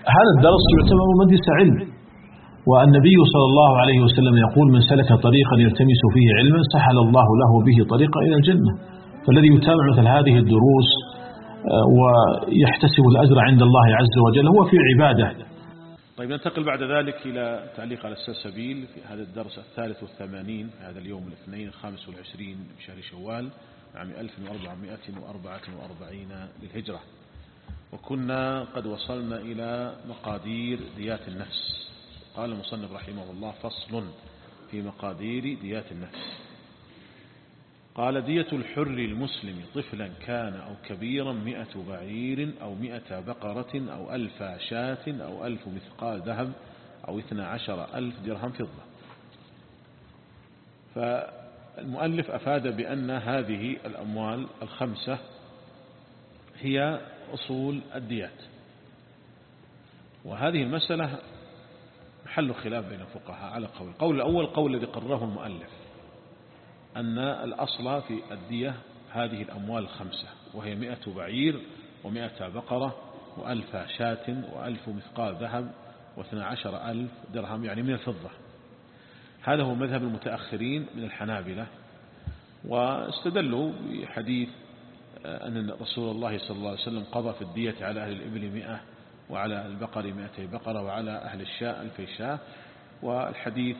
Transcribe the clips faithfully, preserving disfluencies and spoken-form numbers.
هذا الدرس يعتبر مجلس علم، والنبي صلى الله عليه وسلم يقول: من سلك طريقا يلتمس فيه علما سهل الله له به طريقا إلى الجنة. فالذي يتابع مثل هذه الدروس ويحتسب الأجر عند الله عز وجل هو في عبادة. طيب، ننتقل بعد ذلك إلى تعليق على السلسبيل في هذا الدرس الثالث والثمانين في هذا اليوم الاثنين الخامس والعشرين من شهر شوال عام ألف وأربعمائة وأربعة وأربعين للهجرة، وكنا قد وصلنا إلى مقادير ديات النفس. قال المصنف رحمه الله: فصل في مقادير ديات النفس. قال: دية الحر المسلم طفلا كان أو كبيرا مئة بعير أو مئة بقرة أو ألف شاة أو ألف مثقال ذهب أو اثنى عشر ألف درهم فضة. فالمؤلف أفاد بأن هذه الأموال الخمسة هي أصول الديات، وهذه المسألة محل خلاف بين الفقهاء على قول. القول الأول قول الذي قرره المؤلف، أن الأصل في الدية هذه الأموال الخمسة، وهي مئة بعير ومئة بقرة وألف شاة وألف مثقال ذهب واثنى عشر ألف درهم، يعني من الفضة. هذا هو مذهب المتأخرين من الحنابلة، واستدلوا بحديث أن رسول الله صلى الله عليه وسلم قضى في الدية على أهل الإبل مئة وعلى البقر مئتي بقرة وعلى أهل الشاء ألفي شاة، والحديث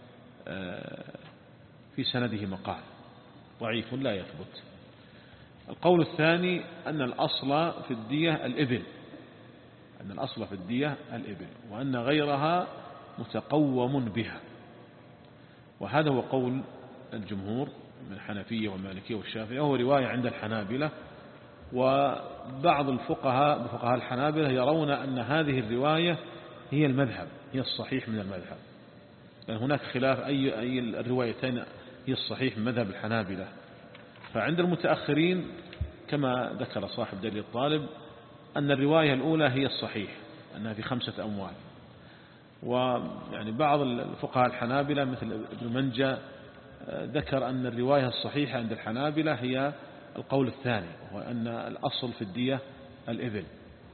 في سنده مقال ضعيف لا يثبت. القول الثاني أن الأصل في الدية الإبل، أن الأصل في الدية الإبل، وأن غيرها متقوم بها، وهذا هو قول الجمهور من الحنفية والمالكية والشافعية، وهو رواية عند الحنابلة. وبعض الفقهاء بفقهاء الحنابلة يرون أن هذه الرواية هي المذهب، هي الصحيح من المذهب، لأن هناك خلاف أي أي الروايتين هي الصحيح من مذهب الحنابلة. فعند المتأخرين كما ذكر صاحب دليل الطالب أن الرواية الأولى هي الصحيح، أنها في خمسة أموال. ويعني بعض الفقهاء الحنابلة مثل ابن منجة ذكر أن الرواية الصحيحة عند الحنابلة هي القول الثاني، وهو أن الأصل في الدية الإبل.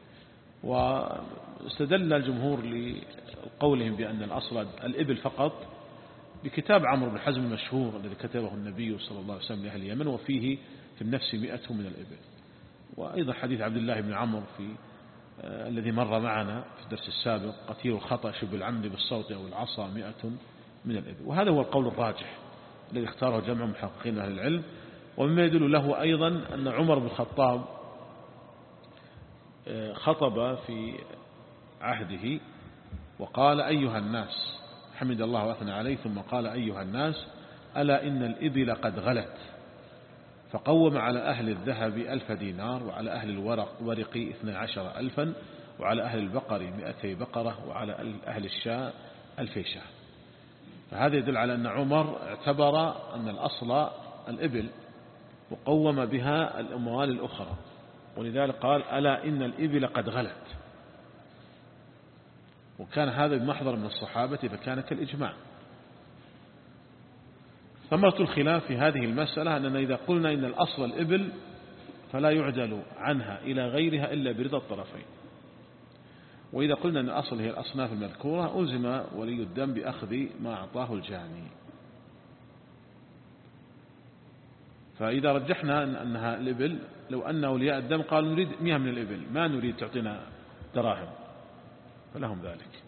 واستدل الجمهور لقولهم بأن الأصل الإبل فقط بكتاب عمرو بن حزم المشهور الذي كتبه النبي صلى الله عليه وسلم لأهل اليمن، وفيه في النفس مئة من الإبل. وأيضا حديث عبد الله بن عمرو في آه الذي مر معنا في الدرس السابق: قتيل الخطأ شبه العمد بالصوت أو العصا مئة من الإبل. وهذا هو القول الراجح الذي اختاره جمع محققين أهل العلم. ومما يدل له أيضا أن عمر بن الخطاب آه خطب في عهده وقال: أيها الناس، حمد الله وأثنى عليه، ثم قال: أيها الناس، ألا إن الإبل قد غلت. فقوم على أهل الذهب ألف دينار، وعلى أهل الورق ورق اثنى عشر ألفا، وعلى أهل البقر مئتي بقرة، وعلى أهل الشاء ألفي شاة. فهذا يدل على أن عمر اعتبر أن الأصل الإبل وقوم بها الأموال الأخرى، ولذلك قال: ألا إن الإبل قد غلت. وكان هذا بمحضر من الصحابة، فكان كالإجماع. ثمرة الخلاف في هذه المسألة أننا إذا قلنا إن الأصل الإبل فلا يعدل عنها إلى غيرها إلا برضا الطرفين، وإذا قلنا أن الأصل هي الأصناف المذكورة ألزم ولي الدم بأخذ ما أعطاه الجاني. فإذا رجحنا أنها الإبل، لو أن أولياء الدم قالوا نريد مئة من الإبل ما نريد تعطينا دراهم، فلهم ذلك.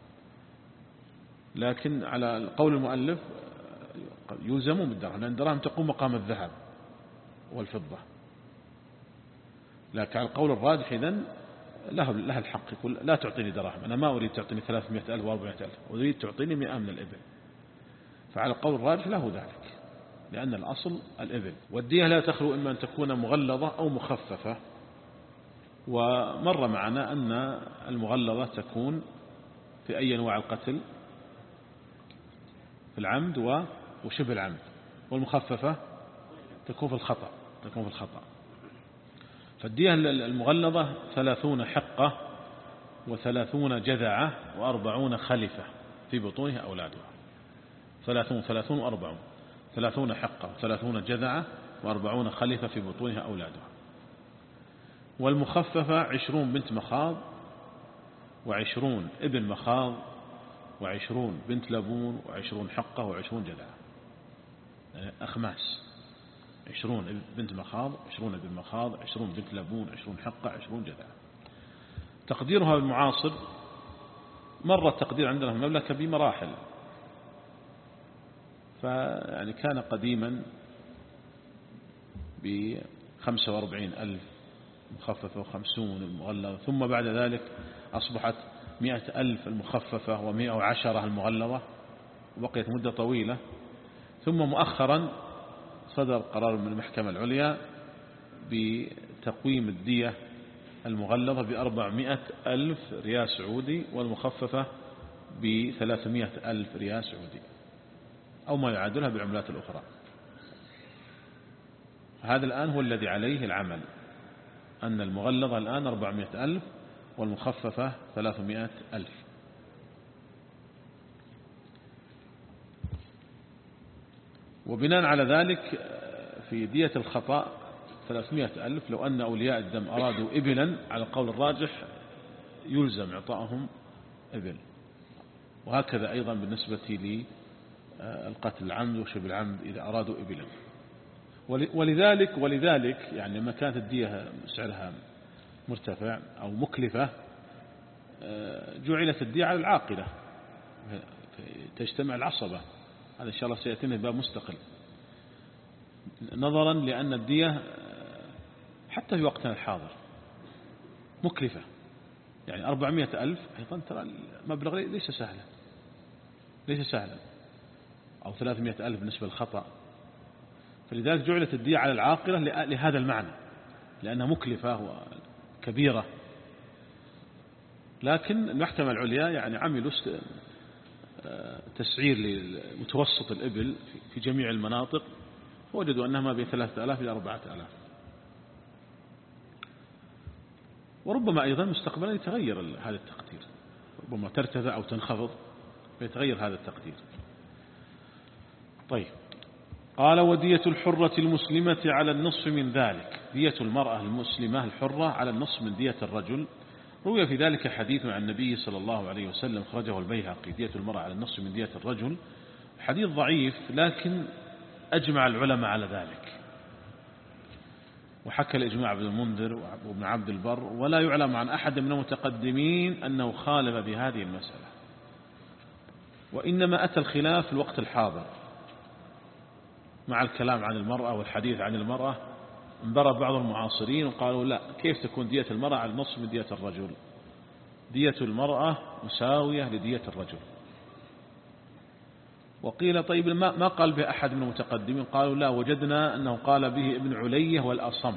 لكن على القول المؤلف يلزموا بالدراهم، لأن الدراهم تقوم مقام الذهب والفضة. لكن على القول الراجح إذن له لها الحق يقول: لا تعطيني دراهم، أنا ما أريد تعطيني ثلاثمائة ألف وأربعمائة ألف، أريد تعطيني مئة من الإبل. فعلى القول الراجح له ذلك، لأن الأصل الإبل. والدية لا تخلو إما أن تكون مغلظة أو مخففة. ومر معنا أن المغلظة تكون في أي أنواع القتل، في العمد وشبه العمد، والمخففة تكون في الخطأ تكون في الخطأ. فالدية المغلظة ثلاثون حقة وثلاثون جذعة وأربعون خلفة في بطونها أولادها. ثلاثون ثلاثون وأربعون، ثلاثون حقة وثلاثون جذعة وأربعون خلفة في بطونها أولادها. والمخففة عشرون بنت مخاض وعشرون ابن مخاض وعشرون بنت لبون وعشرون حقة وعشرون جذعة، أخماس، عشرون بنت مخاض، عشرون ابن مخاض، عشرون بنت لبون، عشرون حقة، عشرون جذعة. تقديرها المعاصر مر التقدير عندنا في المملكة بمراحل، فيعني كان قديما بخمسة واربعين ألف مخففة وخمسون المغلظة، ثم بعد ذلك أصبحت مئة ألف المخففة ومئة وعشرة المغلظة، وبقيت مدة طويلة. ثم مؤخرا صدر قرار من المحكمة العليا بتقويم الدية المغلظة بأربعمائة ألف ريال سعودي والمخففة بثلاثمائة ألف ريال سعودي أو ما يعادلها بالعملات الأخرى. هذا الآن هو الذي عليه العمل، أن المغلظة الآن أربعمائة ألف والمخففة ثلاثمائة ألف. وبناء على ذلك في دية الخطأ ثلاثمائة ألف، لو أن أولياء الدم أرادوا إبلا على القول الراجح يلزم إعطائهم إبل، وهكذا أيضا بالنسبة للقتل العمد وشبه العمد إذا أرادوا إبلا. ولذلك ولذلك يعني لما كانت الدية سعرها مرتفع أو مكلفة جعلت الدية على العاقلة تجتمع العصبة. هذا إن شاء الله سيأتينا باب مستقل، نظرا لأن الدية حتى في وقتنا الحاضر مكلفة. يعني أربعمائة ألف أيضا ترى المبلغ ليس سهلا ليس سهلا أو ثلاثمائة ألف بالنسبة للخطأ. فلذلك جعلت الدية على العاقلة لهذا المعنى، لأنها مكلفة وكبيرة. لكن المحكمة العليا يعني عملوا تسعير لمتوسط الإبل في جميع المناطق، وجدوا أنها ما بين ثلاثة آلاف إلى أربعة آلاف. وربما أيضا مستقبلا يتغير هذا التقدير، ربما ترتفع أو تنخفض فيتغير هذا التقدير. طيب، قال ودية الحرة المسلمة على النصف من ذلك. دية المرأة المسلمة الحرة على النصف من دية الرجل. روي في ذلك حديث عن النبي صلى الله عليه وسلم خرجه البيهقي، دية المرأة على النصف من دية الرجل. حديث ضعيف لكن أجمع العلماء على ذلك، وحكى الإجماع ابن المنذر وابن عبد البر، ولا يعلم عن أحد من المتقدمين أنه خالف بهذه المسألة. وإنما أتى الخلاف في الوقت الحاضر مع الكلام عن المرأة والحديث عن المرأة. انبرى بعض المعاصرين وقالوا لا، كيف تكون دية المرأة على النصف من دية الرجل؟ دية المرأة مساوية لدية الرجل. وقيل طيب ما قال به أحد من المتقدمين؟ قالوا لا، وجدنا أنه قال به ابن علية والأصم،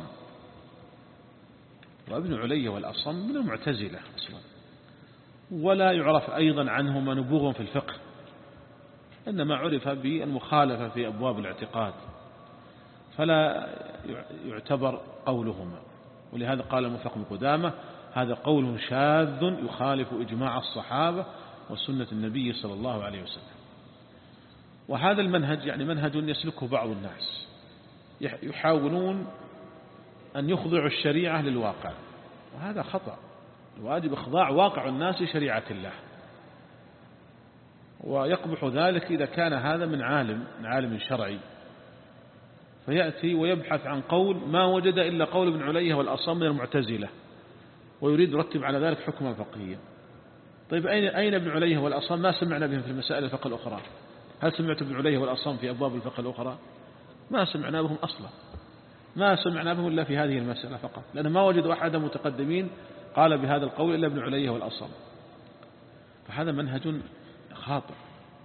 وابن علية والأصم من المعتزلة أصلا، ولا يعرف أيضا عنهما نبوغ في الفقه، إنما عرف بالمخالفة في أبواب الاعتقاد، فلا يعتبر قولهما. ولهذا قال الموفق بن قدامة هذا قول شاذ يخالف إجماع الصحابة وسنة النبي صلى الله عليه وسلم. وهذا المنهج يعني منهج يسلكه بعض الناس، يحاولون أن يخضعوا الشريعة للواقع، وهذا خطأ. الواجب إخضاع واقع الناس لشريعة الله، ويقبح ذلك إذا كان هذا من عالم من عالم شرعي فيأتي ويبحث عن قول ما وجد إلا قول ابن علية والأصم من المعتزلة، ويريد يرتب على ذلك حكما فقهيا. طيب أين أين ابن علية والأصم؟ ما سمعنا بهم في المسائل الفقه الأخرى. هل سمعت ابن علية والأصم في أبواب الفقه الأخرى؟ ما سمعنا بهم أصلا، ما سمعنا بهم إلا في هذه المسألة فقط، لأن ما وجدوا أحد متقدمين قال بهذا القول إلا ابن علية والأصم. فهذا منهج خاطئ.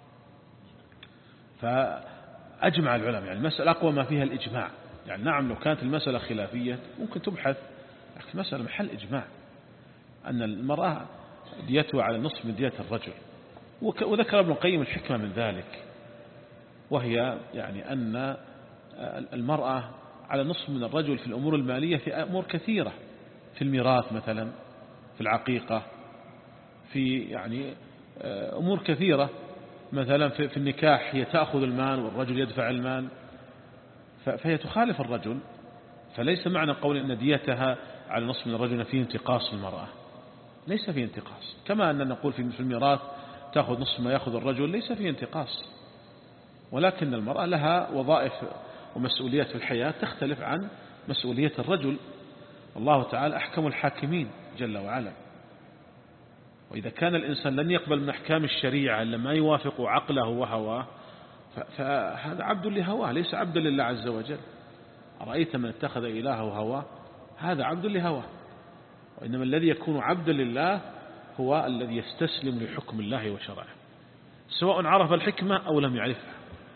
فأجمع العلماء، يعني المسألة أقوى ما فيها الإجماع. يعني نعم لو كانت المسألة خلافية ممكن تبحث، لكن المسألة محل إجماع أن المرأة ديتها على النصف من دية الرجل. وذكر ابن القيم الحكمة من ذلك، وهي يعني أن المرأة على نصف من الرجل في الأمور المالية في أمور كثيرة، في الميراث مثلا، في العقيقة، في يعني أمور كثيرة، مثلا في النكاح هي تأخذ المال والرجل يدفع المال، فهي تخالف الرجل. فليس معنى قول أن ديتها على نصف من الرجل فيه انتقاص المرأة، ليس فيه انتقاص، كما أننا نقول في الميراث تأخذ نصف ما يأخذ الرجل، ليس فيه انتقاص، ولكن المرأة لها وظائف ومسؤوليات في الحياة تختلف عن مسؤولية الرجل. الله تعالى أحكم الحاكمين جل وعلا، وإذا كان الإنسان لن يقبل من أحكام الشريعة إلا ما يوافق عقله وهواه فهذا عبد لهواه ليس عبدا لله عز وجل. أرأيت من اتخذ إلهه هواه، هذا عبد لهواه، وإنما الذي يكون عبدا لله هو الذي يستسلم لحكم الله وشرعه، سواء عرف الحكمة أو لم يعرفها،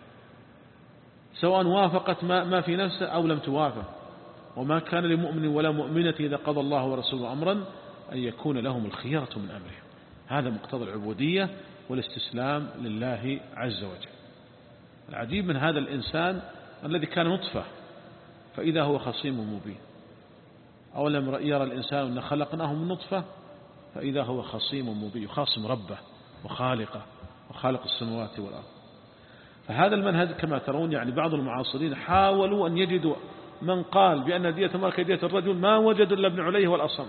سواء وافقت ما, ما في نفسه أو لم توافق. وما كان لمؤمن ولا مؤمنة إذا قضى الله ورسوله أمرا أن يكون لهم الخيرة من أمره. هذا مقتضى العبودية والاستسلام لله عز وجل. العجيب من هذا الإنسان الذي كان نطفة فإذا هو خصيم مبين، أولم يرى الإنسان أن خلقناه من نطفة فإذا هو خصيم مبين، يخاصم ربه وخالقه وخالق السماوات والأرض. فهذا المنهج كما ترون يعني بعض المعاصرين حاولوا أن يجدوا من قال بأن دية المرأة كدية الرجل، ما وجدوا إلا ابن عليه والأصم،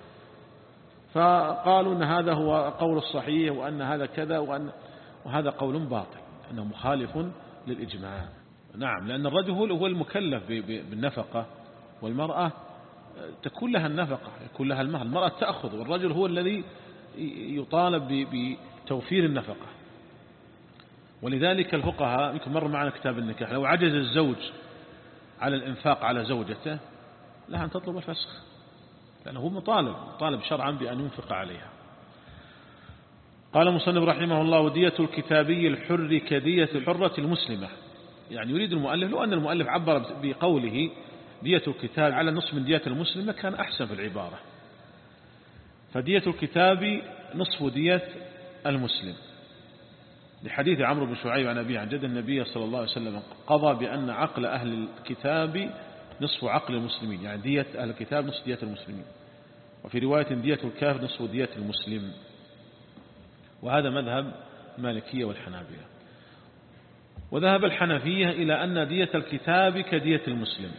فقالوا أن هذا هو قول الصحيح وأن هذا كذا وأن وهذا قول باطل أنه مخالف للإجماع. نعم، لأن الرجل هو المكلف بالنفقة، والمرأة تكون لها النفقة يكون لها المهر، المرأة تأخذ والرجل هو الذي يطالب بتوفير النفقة. ولذلك الفقهاء يمكن مر معنا كتاب النكاح، لو عجز الزوج على الإنفاق على زوجته لها أن تطلب الفسخ، لأنه هو مطالب مطالب شرعا بأن ينفق عليها. قال المصنف رحمه الله: ودية الكتابي الحر كدية الحرة المسلمة. يعني يريد المؤلف، لو أن المؤلف عبر بقوله دية الكتاب على نصف من دية المسلمة كان أحسن في العبارة. فدية الكتاب نصف دية المسلم، لحديث عمرو بن شعيب عن أبيه عن جد النبي صلى الله عليه وسلم قضى بأن عقل أهل الكتاب نصف عقل المسلمين، يعني دية أهل الكتاب نصف دية المسلمين. وفي رواية دية الكافر نصف دية المسلم، وهذا مذهب مالكية والحنابلة. وذهب الحنفية إلى أن دية الكتاب كدية المسلم،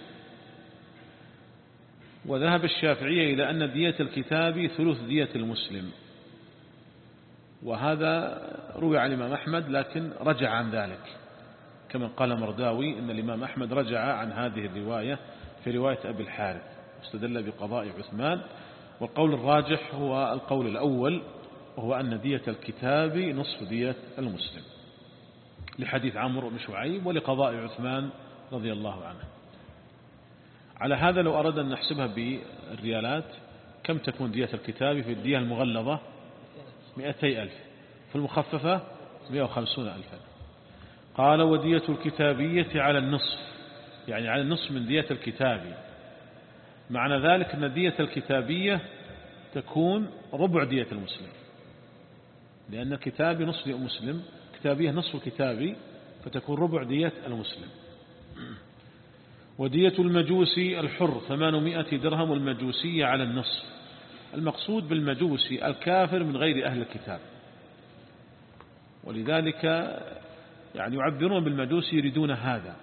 وذهب الشافعية إلى أن دية الكتاب ثلث دية المسلم. وهذا روي عن الإمام أحمد لكن رجع عن ذلك، كما قال مرداوي إن الإمام أحمد رجع عن هذه الرواية في رواية أبي الحارث واستدل بقضاء عثمان. والقول الراجح هو القول الأول، وهو أن دية الكتاب نصف دية المسلم، لحديث عمرو بن شعيب ولقضاء عثمان رضي الله عنه. على هذا لو أراد أن نحسبها بالريالات كم تكون دية الكتاب؟ في الدية المغلظة مئتي ألف، في المخففة مئة وخمسون ألفا. قال: ودية الكتابية على النصف، يعني على النصف من دية الكتاب. معنى ذلك أن دية الكتابية تكون ربع دية المسلم، لأن الكتابي نصف دية المسلم، كتابية نصف الكتابي، فتكون ربع دية المسلم. ودية المجوسي الحر ثمانمائة درهم، والمجوسية على النصف. المقصود بالمجوسي الكافر من غير أهل الكتاب، ولذلك يعني يعبرون بالمجوسي يريدون هذا.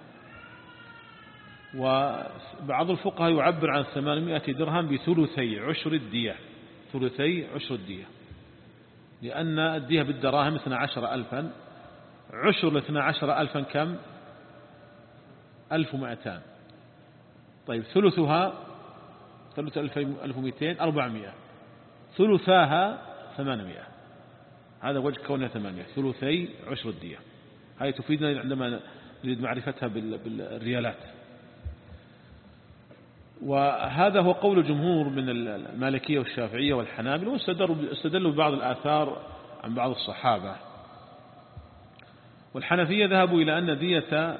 وبعض الفقهاء يعبر عن ثمانمائة درهم بثلثي عشر الدية، ثلثي عشر الدية، لأن الدية بالدراهم اثنا عشر ألفا، عشر اثنا عشر ألفا كم؟ ألف ومائتان. طيب ثلثها ثلث ألف ومئتين أربعمائة، ثلثاها ثمانمائة. هذا وجه كونها ثمانية، ثلثي عشر الدية. هذه تفيدنا عندما نريد معرفتها بالريالات. وهذا هو قول جمهور من المالكية والشافعية والحنابلة، واستدلوا ببعض الآثار عن بعض الصحابة. والحنفية ذهبوا إلى أن دية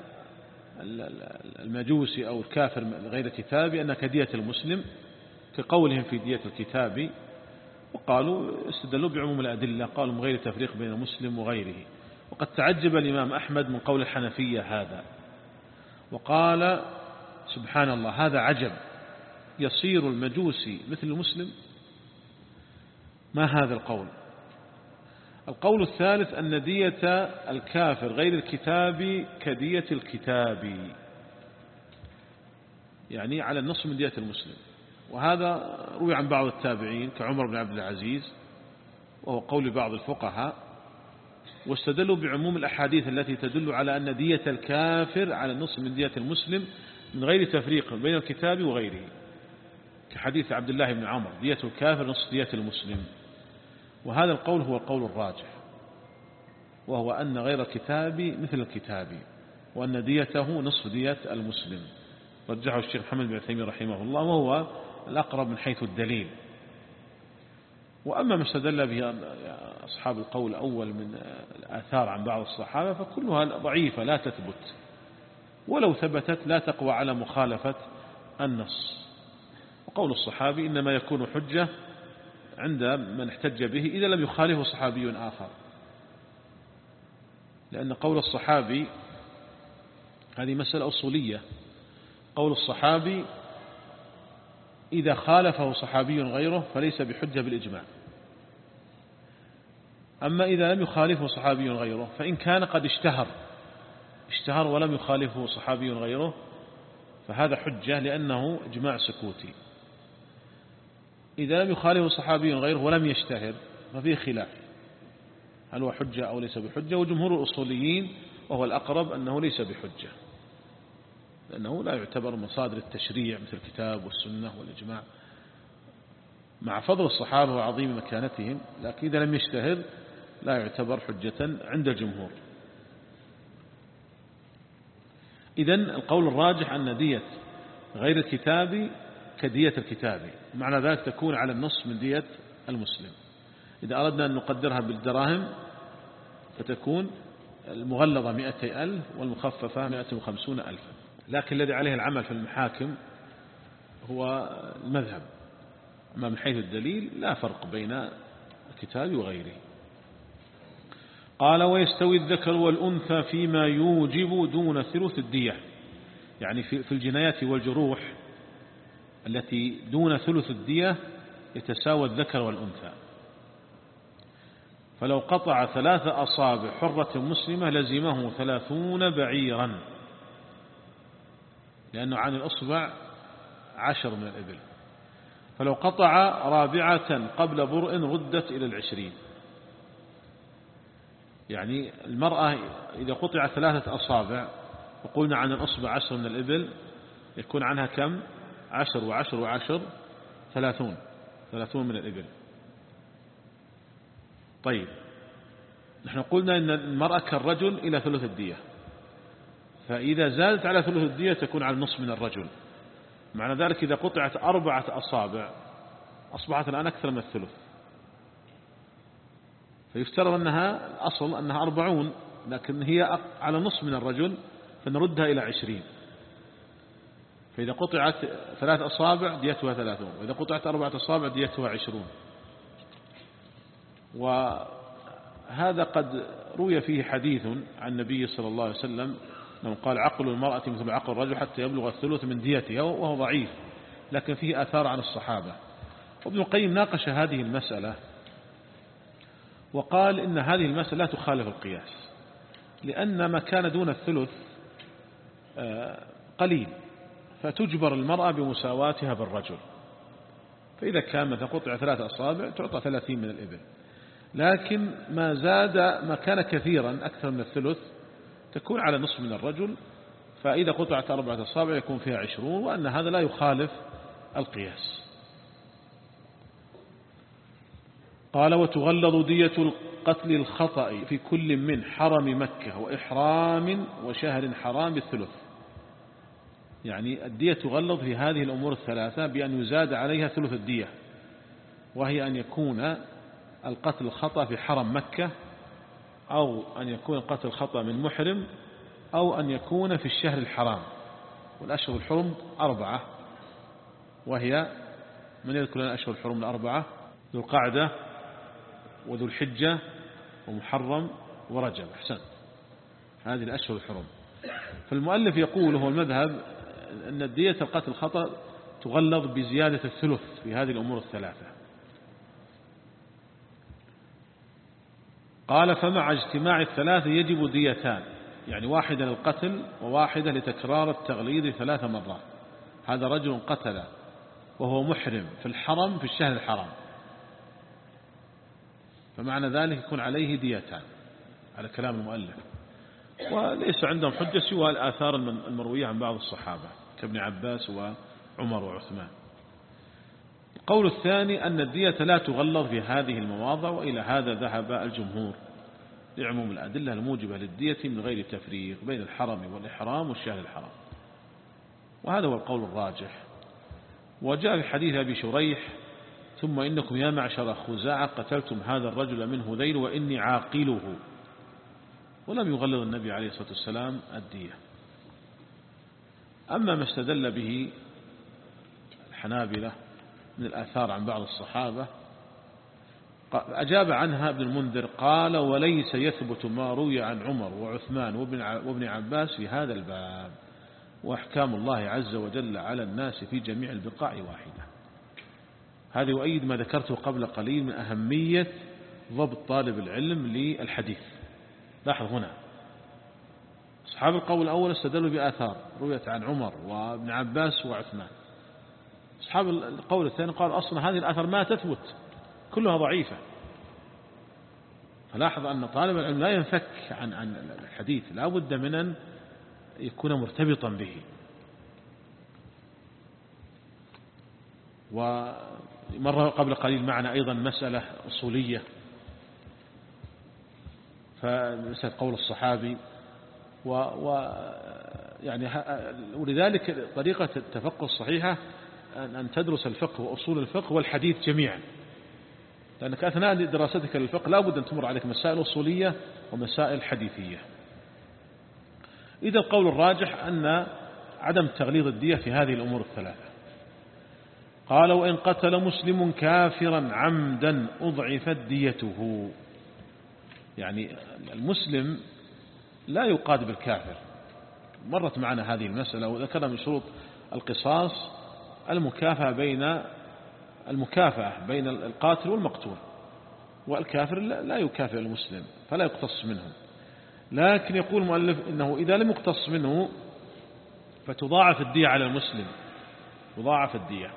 المجوسي أو الكافر غير كتابي أنها كدية المسلم كقولهم في دية الكتابي، وقالوا استدلوا بعموم الأدلة، قالوا من غير تفريق بين مسلم وغيره. وقد تعجب الإمام أحمد من قول الحنفية هذا، وقال: سبحان الله، هذا عجب، يصير المجوسي مثل المسلم؟ ما هذا القول؟ القول الثالث أن دية الكافر غير الكتابي كدية الكتابي، يعني على النصف من دية المسلم. وهذا روي عن بعض التابعين كعمر بن عبد العزيز، وهو قول بعض الفقهاء، واستدلوا بعموم الأحاديث التي تدل على أن دية الكافر على النصف من دية المسلم من غير تفريق بين الكتاب وغيره، كحديث عبد الله بن عمر دية الكافر نصف دية المسلم. وهذا القول هو القول الراجح، وهو أن غير الكتاب مثل الكتاب، وأن ديته نصف دية المسلم، رجحه الشيخ محمد بن عثيمين رحمه الله، وهو الأقرب من حيث الدليل. وأما ما استدل به أصحاب القول الأول من الآثار عن بعض الصحابة فكلها ضعيفة لا تثبت، ولو ثبتت لا تقوى على مخالفة النص. وقول الصحابي إنما يكون حجة عند من احتج به إذا لم يخالفه صحابي آخر، لأن قول الصحابي هذه مسألة أصولية، قول الصحابي إذا خالفه صحابي غيره فليس بحجة بالإجماع، أما إذا لم يخالفه صحابي غيره فإن كان قد اشتهر اشتهر ولم يخالفه صحابي غيره فهذا حجة لأنه إجماع سكوتي. إذا لم يخالفه صحابي غيره ولم يشتهر ففيه خلاف هل هو حجة أو ليس بحجة، وجمهور الأصوليين وهو الأقرب أنه ليس بحجة، لأنه لا يعتبر مصادر التشريع مثل الكتاب والسنة والإجماع، مع فضل الصحابة وعظيم مكانتهم، لكن إذا لم يشتهر لا يعتبر حجة عند الجمهور. إذن القول الراجح أن دية غير الكتاب كدية الكتاب، معنى ذلك تكون على النصف من دية المسلم. إذا أردنا أن نقدرها بالدراهم فتكون المغلظة مئتي ألف والمخففة مئة وخمسون ألف، لكن الذي عليه العمل في المحاكم هو المذهب، أما من حيث الدليل لا فرق بين الكتاب وغيره. قال ويستوي الذكر والأنثى فيما يوجب دون ثلث الدية، يعني في الجنايات والجروح التي دون ثلث الدية يتساوى الذكر والأنثى. فلو قطع ثلاث أصابع حرة مسلمة لزمه ثلاثون بعيرا، لأنه عن الأصبع عشر من الإبل. فلو قطع رابعة قبل برء ردت إلى العشرين، يعني المرأة إذا قطع ثلاثة أصابع وقلنا عن الأصبع عشر من الإبل يكون عنها كم؟ عشر وعشر وعشر ثلاثون، ثلاثون من الإبل. طيب نحن قلنا أن المرأة كالرجل إلى ثلث الدية، فإذا زادت على ثلث الدية تكون على النصف من الرجل. معنى ذلك إذا قطعت أربعة أصابع أصبحت الآن أكثر من الثلث، فيفترض أنها الأصل أنها أربعون، لكن هي على نصف من الرجل فنردها إلى عشرين. فإذا قطعت ثلاث أصابع ديتها ثلاثون، وإذا قطعت أربعة أصابع ديتها عشرون. وهذا قد روي فيه حديث عن النبي صلى الله عليه وسلم من قال عقل المرأة مثل عقل الرجل حتى يبلغ الثلث من ديتها، وهو ضعيف لكن فيه آثار عن الصحابة. وابن القيم ناقش هذه المسألة وقال إن هذه المسألة لا تخالف القياس، لأن ما كان دون الثلث قليل فتجبر المرأة بمساواتها بالرجل. فإذا كان مثلا قطع ثلاثة أصابع تعطى ثلاثين من الإبل، لكن ما زاد ما كان كثيرا أكثر من الثلث تكون على نصف من الرجل. فإذا قطعت أربعة أصابع يكون فيها عشرون، وأن هذا لا يخالف القياس. قال وتغلظ دية القتل الخطأ في كل من حرم مكة وإحرام وشهر حرام بالثلث، يعني الدية تغلظ في هذه الأمور الثلاثة بأن يزاد عليها ثلث الدية، وهي أن يكون القتل الخطأ في حرم مكة، أو أن يكون القتل الخطأ من محرم، أو أن يكون في الشهر الحرام. والأشهر الحرم أربعة، وهي من يذكر لنا أشهر الحرم الأربعة؟ ذو القعدة وذو الحجة ومحرم ورجب. أحسن، هذه الأشهر الحرم. فالمؤلف يقول هو المذهب أن الدية القتل الخطأ تغلظ بزيادة الثلث في هذه الأمور الثلاثة. قال فمع اجتماع الثلاثة يجب ديتان، يعني واحدة للقتل وواحدة لتكرار التغليظ ثلاث مرات. هذا رجل قتل وهو محرم في الحرم في الشهر الحرام، فمعنى ذلك يكون عليه ديتان على كلام المؤلف. وليس عندهم حجة سوى الآثار المروية عن بعض الصحابة كابن عباس وعمر وعثمان. القول الثاني أن الدية لا تغلظ في هذه المواضع، وإلى هذا ذهب الجمهور لعموم الأدلة الموجبة للدية من غير تفريق بين الحرم والإحرام والشهر الحرام، وهذا هو القول الراجح. وجاء في حديث أبي شريح: ثم إنكم يا معشر خزاعة قتلتم هذا الرجل من هذيل وإني عاقله، ولم يغلظ النبي عليه الصلاة والسلام الدية. أما ما استدل به الحنابلة من الآثار عن بعض الصحابة أجاب عنها ابن المنذر قال: وليس يثبت ما روي عن عمر وعثمان وابن عباس في هذا الباب، وأحكام الله عز وجل على الناس في جميع البقاع واحدة. هذا يؤيد ما ذكرته قبل قليل من أهمية ضبط طالب العلم للحديث. لاحظ هنا أصحاب القول الأول استدلوا بآثار رويت عن عمر وابن عباس وعثمان. أصحاب القول الثاني قال أصلا هذه الآثار ما تثبت، كلها ضعيفة. فلاحظ أن طالب العلم لا ينفك عن عن الحديث، لا بد من أن يكون مرتبطا به. ومر قبل قليل معنا أيضا مسألة أصولية، فمسألة قول الصحابي، و, و يعني ولذلك طريقة التفقه الصحيحة أن تدرس الفقه وأصول الفقه والحديث جميعا، لأنك أثناء دراستك للفقه لا بد أن تمر عليك مسائل أصولية ومسائل حديثية. إذا القول الراجح أن عدم تغليظ الدية في هذه الأمور الثلاثة. قال: وإن قتل مسلم كافرا عمدا أضعفت ديته. يعني المسلم لا يقاد بالكافر، مرت معنا هذه المسألة، وذكرنا من شروط القصاص المكافأة بين المكافأة بين القاتل والمقتول، والكافر لا يكافئ المسلم فلا يقتص منه. لكن يقول المؤلف إنه إذا لم يقتص منه فتضاعف الدية على المسلم، تضاعف الدية.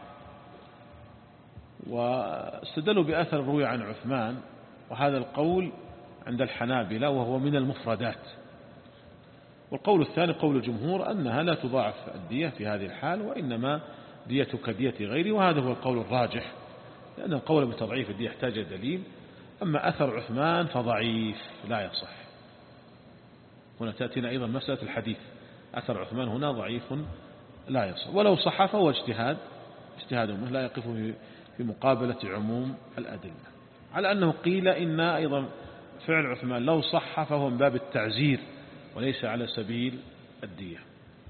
واستدلوا بأثر روي عن عثمان، وهذا القول عند الحنابلة وهو من المفردات. والقول الثاني قول الجمهور أنها لا تضاعف الدية في هذه الحال، وإنما ديتك كدية غيري، وهذا هو القول الراجح، لأن القول بتضعيف الدية يحتاج دليل. أما أثر عثمان فضعيف لا يصح. هنا تأتينا أيضا مسألة الحديث، أثر عثمان هنا ضعيف لا يصح، ولو صح فهو اجتهاد اجتهاد منه لا يقف في مقابلة عموم الأدلة. على أنه قيل إن أيضا فعل عثمان لو صح فهو من باب التعزير وليس على سبيل الدية.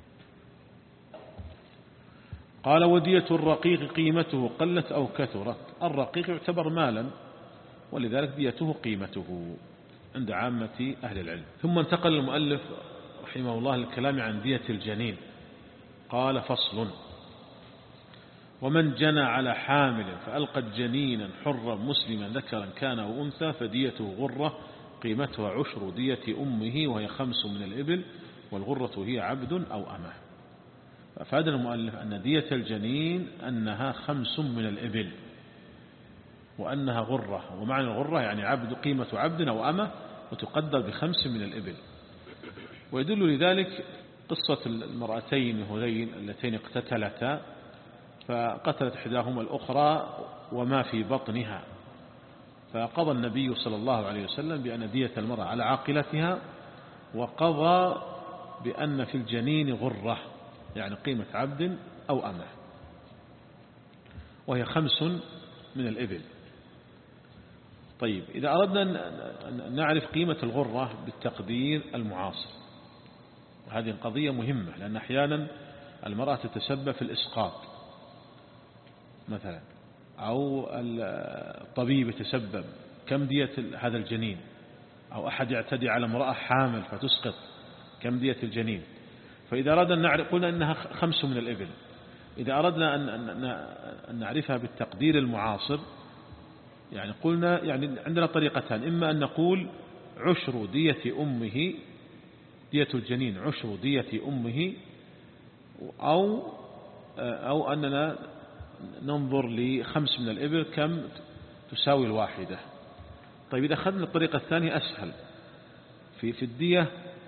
قال: ودية الرقيق قيمته قلت أو كثرت. الرقيق يعتبر مالا، ولذلك ديته قيمته عند عامة أهل العلم. ثم انتقل المؤلف رحمه الله للكلام عن دية الجنين. قال: فصل: ومن جنى على حامل فألقت جنينا حرا مسلما ذكرا كان أو أنثى فديته غرة قيمتها عشر دية أمه، وهي خمس من الإبل، والغرة هي عبد أو أمه. فأفاد المؤلف أن دية الجنين أنها خمس من الإبل، وأنها غرة، ومعنى الغرة يعني عبد، قيمة عبد أو أمه، وتقدر بخمس من الإبل. ويدل لذلك قصة المرأتين هذين اللتين اقتتلتا، فقتلت إحداهما الأخرى وما في بطنها، فقضى النبي صلى الله عليه وسلم بأن دية المرأة على عاقلتها، وقضى بأن في الجنين غرة يعني قيمة عبد أو أمه، وهي خمس من الإبل. طيب، إذا أردنا أن نعرف قيمة الغرة بالتقدير المعاصر، وهذه القضية مهمة، لأن أحيانا المرأة تتسبب في الإسقاط مثلا، أو الطبيب يتسبب، كم دية هذا الجنين، أو أحد يعتدي على امرأة حامل فتسقط، كم دية الجنين. فإذا أردنا أن نعرف قلنا أنها خمس من الإبل. إذا أردنا أن نعرفها بالتقدير المعاصر يعني قلنا يعني عندنا طريقتان: إما أن نقول عشر دية أمه، دية الجنين عشر دية أمه، أو أو أننا ننظر لخمس من الإبل كم تساوي الواحدة. طيب إذا أخذنا الطريقة الثانية أسهل، في في الدية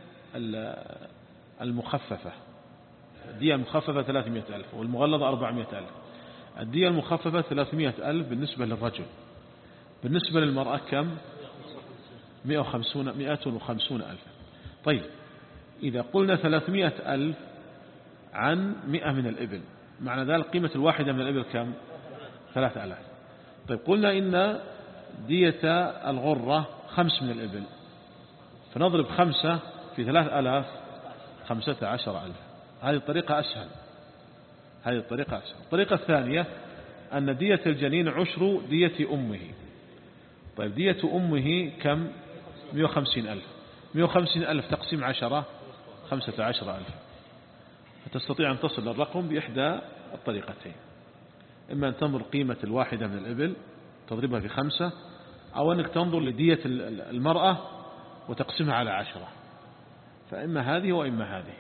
المخففة، الدية المخففة ثلاثمائة ألف والمغلظة أربعمائة ألف. الدية المخففة ثلاثمائة ألف بالنسبة للرجل، بالنسبة للمرأة كم؟ مئة وخمسون مئة وخمسون ألف. طيب إذا قلنا ثلاثمائة ألف عن مئة من الإبل، معنى ذلك قيمة الواحدة من الإبل كم؟ ثلاثة آلاف. طيب قلنا إن دية الغرة خمس من الإبل، فنضرب خمسة في ثلاث آلاف، خمسة عشر ألف. هذه الطريقة أسهل، هذه الطريقة أسهل. الطريقة الثانية أن دية الجنين عشر دية أمه. طيب دية أمه كم؟ مئة وخمسين ألف. مئة وخمسين ألف تقسيم عشرة، خمسة عشر ألف. فتستطيع أن تصل الرقم بإحدى الطريقتين، إما أن تنظر قيمة الواحدة من الإبل تضربها في خمسة، أو أنك تنظر لدية المرأة وتقسمها على عشرة، فإما هذه وإما هذه.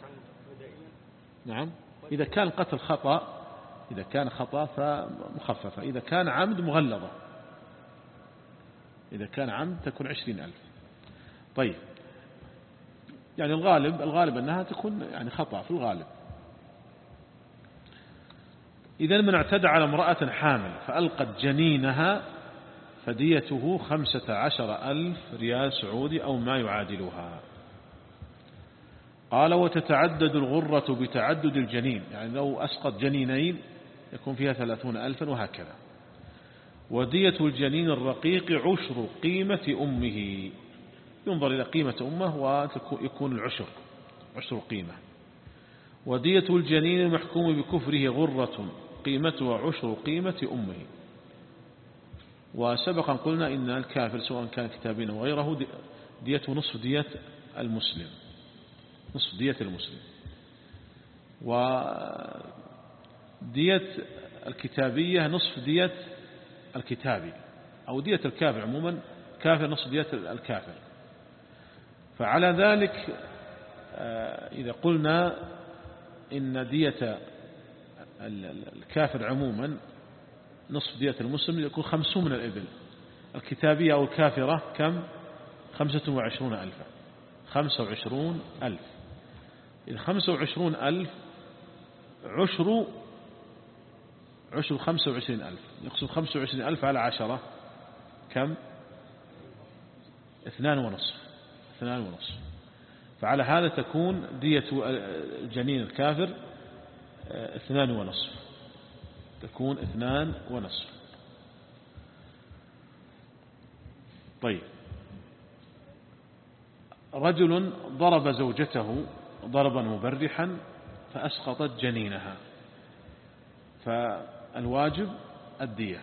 نعم، إذا كان قتل خطأ، إذا كان خطأ فمخففة، إذا كان عمد مغلظة، إذا كان عمد تكون عشرين ألف. طيب يعني الغالب الغالب أنها تكون يعني خطأ في الغالب. إذا من اعتدى على امرأة حامل فألقت جنينها فديته خمسة عشر ألف ريال سعودي أو ما يعادلها. قال وتتعدد الغرة بتعدد الجنين، يعني لو أسقط جنينين يكون فيها ثلاثون ألفا وهكذا. ودية الجنين الرقيق عشر قيمة أمه، ينظر إلى قيمة أمه ويكون العشر عشر قيمة. ودية الجنين المحكوم بكفره غرة قيمتها عشر قيمة أمه. وسبقا قلنا إن الكافر سواء كان كتابين أو غيره ديته نصف دية المسلم، نصف دية المسلم. ودية الكتابية نصف دية الكتابي، أو دية الكافر عموما، كافر نصف دية الكافر. فعلى ذلك إذا قلنا إن دية الكافر عموما نصف دية المسلم يكون خمسون من الإبل. الكتابية أو الكافرة كم؟ خمسة وعشرون ألفا، خمسة وعشرون ألف. إذا خمسة وعشرون ألف عشر عشر خمسة وعشرين ألف، يقسم خمسة وعشرين ألف على عشرة كم؟ اثنان ونصف، اثنان ونصف. فعلى هذا تكون دية الجنين الكافر اثنان ونصف، تكون اثنان ونصف. طيب رجل ضرب زوجته ضربا مبرحا فأسقطت جنينها، فالواجب الدية،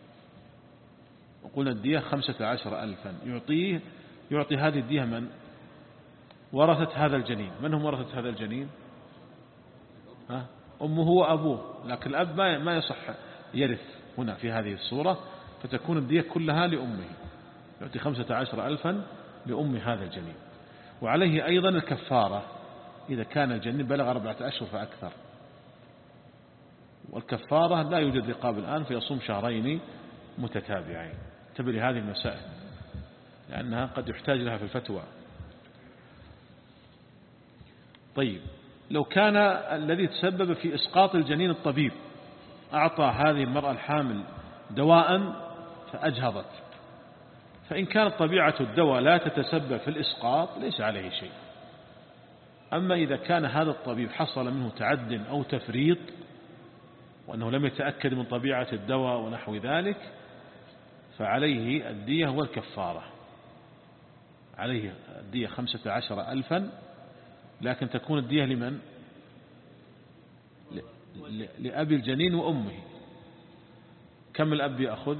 وقلنا الدية خمسة عشر ألفا. يعطيه يعطي هذه الدية من؟ ورثة هذا الجنين. من هم ورثة هذا الجنين؟ ها؟ أمه وأبوه، لكن الأب ما يصح يرث هنا في هذه الصورة، فتكون الدية كلها لأمه. يعطي خمسة عشر ألفا لأم هذا الجنين. وعليه أيضا الكفارة إذا كان الجنين بلغ أربعة أشهر فأكثر. والكفارة لا يوجد رقاب الآن، فيصوم شهرين متتابعين. انتبه لهذه المسائل لأنها قد يحتاج لها في الفتوى. طيب لو كان الذي تسبب في إسقاط الجنين الطبيب، أعطى هذه المرأة الحامل دواء فأجهضت، فإن كانت طبيعة الدواء لا تتسبب في الإسقاط ليس عليه شيء. أما إذا كان هذا الطبيب حصل منه تعد أو تفريط وأنه لم يتأكد من طبيعة الدواء ونحو ذلك، فعليه الدية والكفارة. عليه الدية خمسة عشر ألفا، لكن تكون الدية لمن؟ لأبي الجنين وأمه. كم الأب يأخذ؟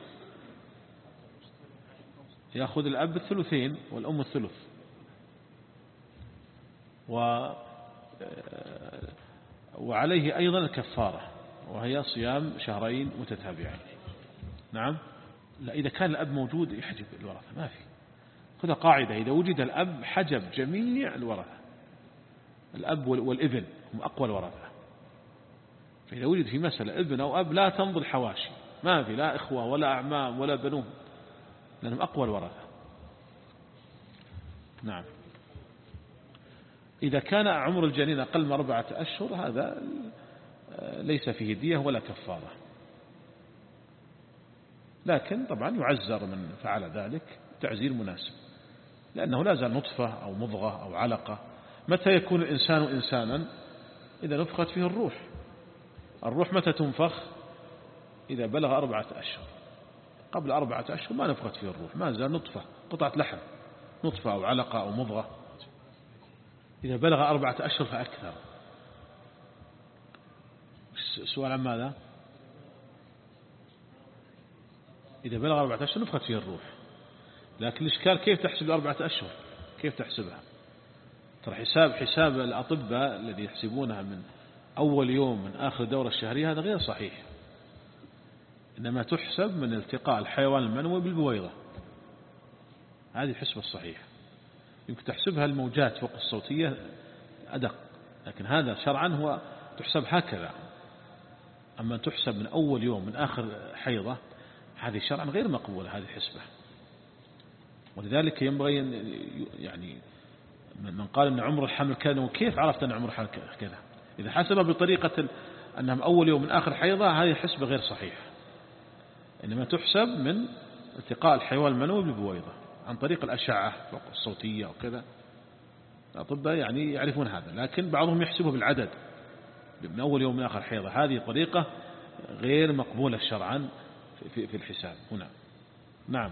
يأخذ الأب الثلثين والأم الثلث. و وعليه أيضا الكفارة وهي صيام شهرين متتابعين. نعم. لا، إذا كان الأب موجود يحجب الورثة، ما في. خذ قاعدة، إذا وجد الأب حجب جميع الورثة. الأب والابن هم أقوى الورثة. فإذا وجد في مسألة ابن أو أب لا تنظر حواشي، ما في لا إخوة ولا أعمام ولا بنون، لأنهم أقوى الورثة. نعم. إذا كان عمر الجنين أقل من أربعة أشهر هذا ليس فيه دية ولا كفارة، لكن طبعا يعزر من فعل ذلك تعزير مناسب، لأنه لا زال نطفة أو مضغة أو علقة. متى يكون الإنسان إنسانا؟ إذا نفخت فيه الروح. الروح متى تنفخ؟ إذا بلغ أربعة أشهر. قبل أربعة أشهر ما نفخت فيه الروح، ما زال نطفة، قطعة لحم، نطفة أو علقة أو مضغة. إذا بلغ أربعة أشهر فأكثر. السؤال عن ماذا؟ إذا بلغ أربعة أشهر نفخت فيه الروح، لكن الإشكال كيف تحسب أربعة أشهر؟ كيف تحسبها؟ ترى حساب حساب الأطباء الذي يحسبونها من أول يوم من آخر الدورة الشهرية هذا غير صحيح، إنما تحسب من التقاء الحيوان المنوي بالبويضة، هذه الحسبة الصحيحة. يمكن تحسبها الموجات فوق الصوتية أدق، لكن هذا شرعا هو تحسب هكذا. أما تحسب من أول يوم من آخر حيضة هذه شرعا غير مقبولة هذه الحسبة. ولذلك ينبغي يعني من قال أن عمر الحمل كذا، وكيف عرفت أن عمر الحمل كذا؟ إذا حسب بطريقة أنها من أول يوم من آخر حيضة هذه حسبة غير صحيحة، إنما تحسب من التقاء الحيوان المنوي بالبويضة عن طريق الأشعة فوق الصوتية وكذا. الأطباء يعني يعرفون هذا، لكن بعضهم يحسبه بالعدد من أول يوم من آخر حيضة. هذه طريقة غير مقبولة شرعا في في الحساب هنا. نعم.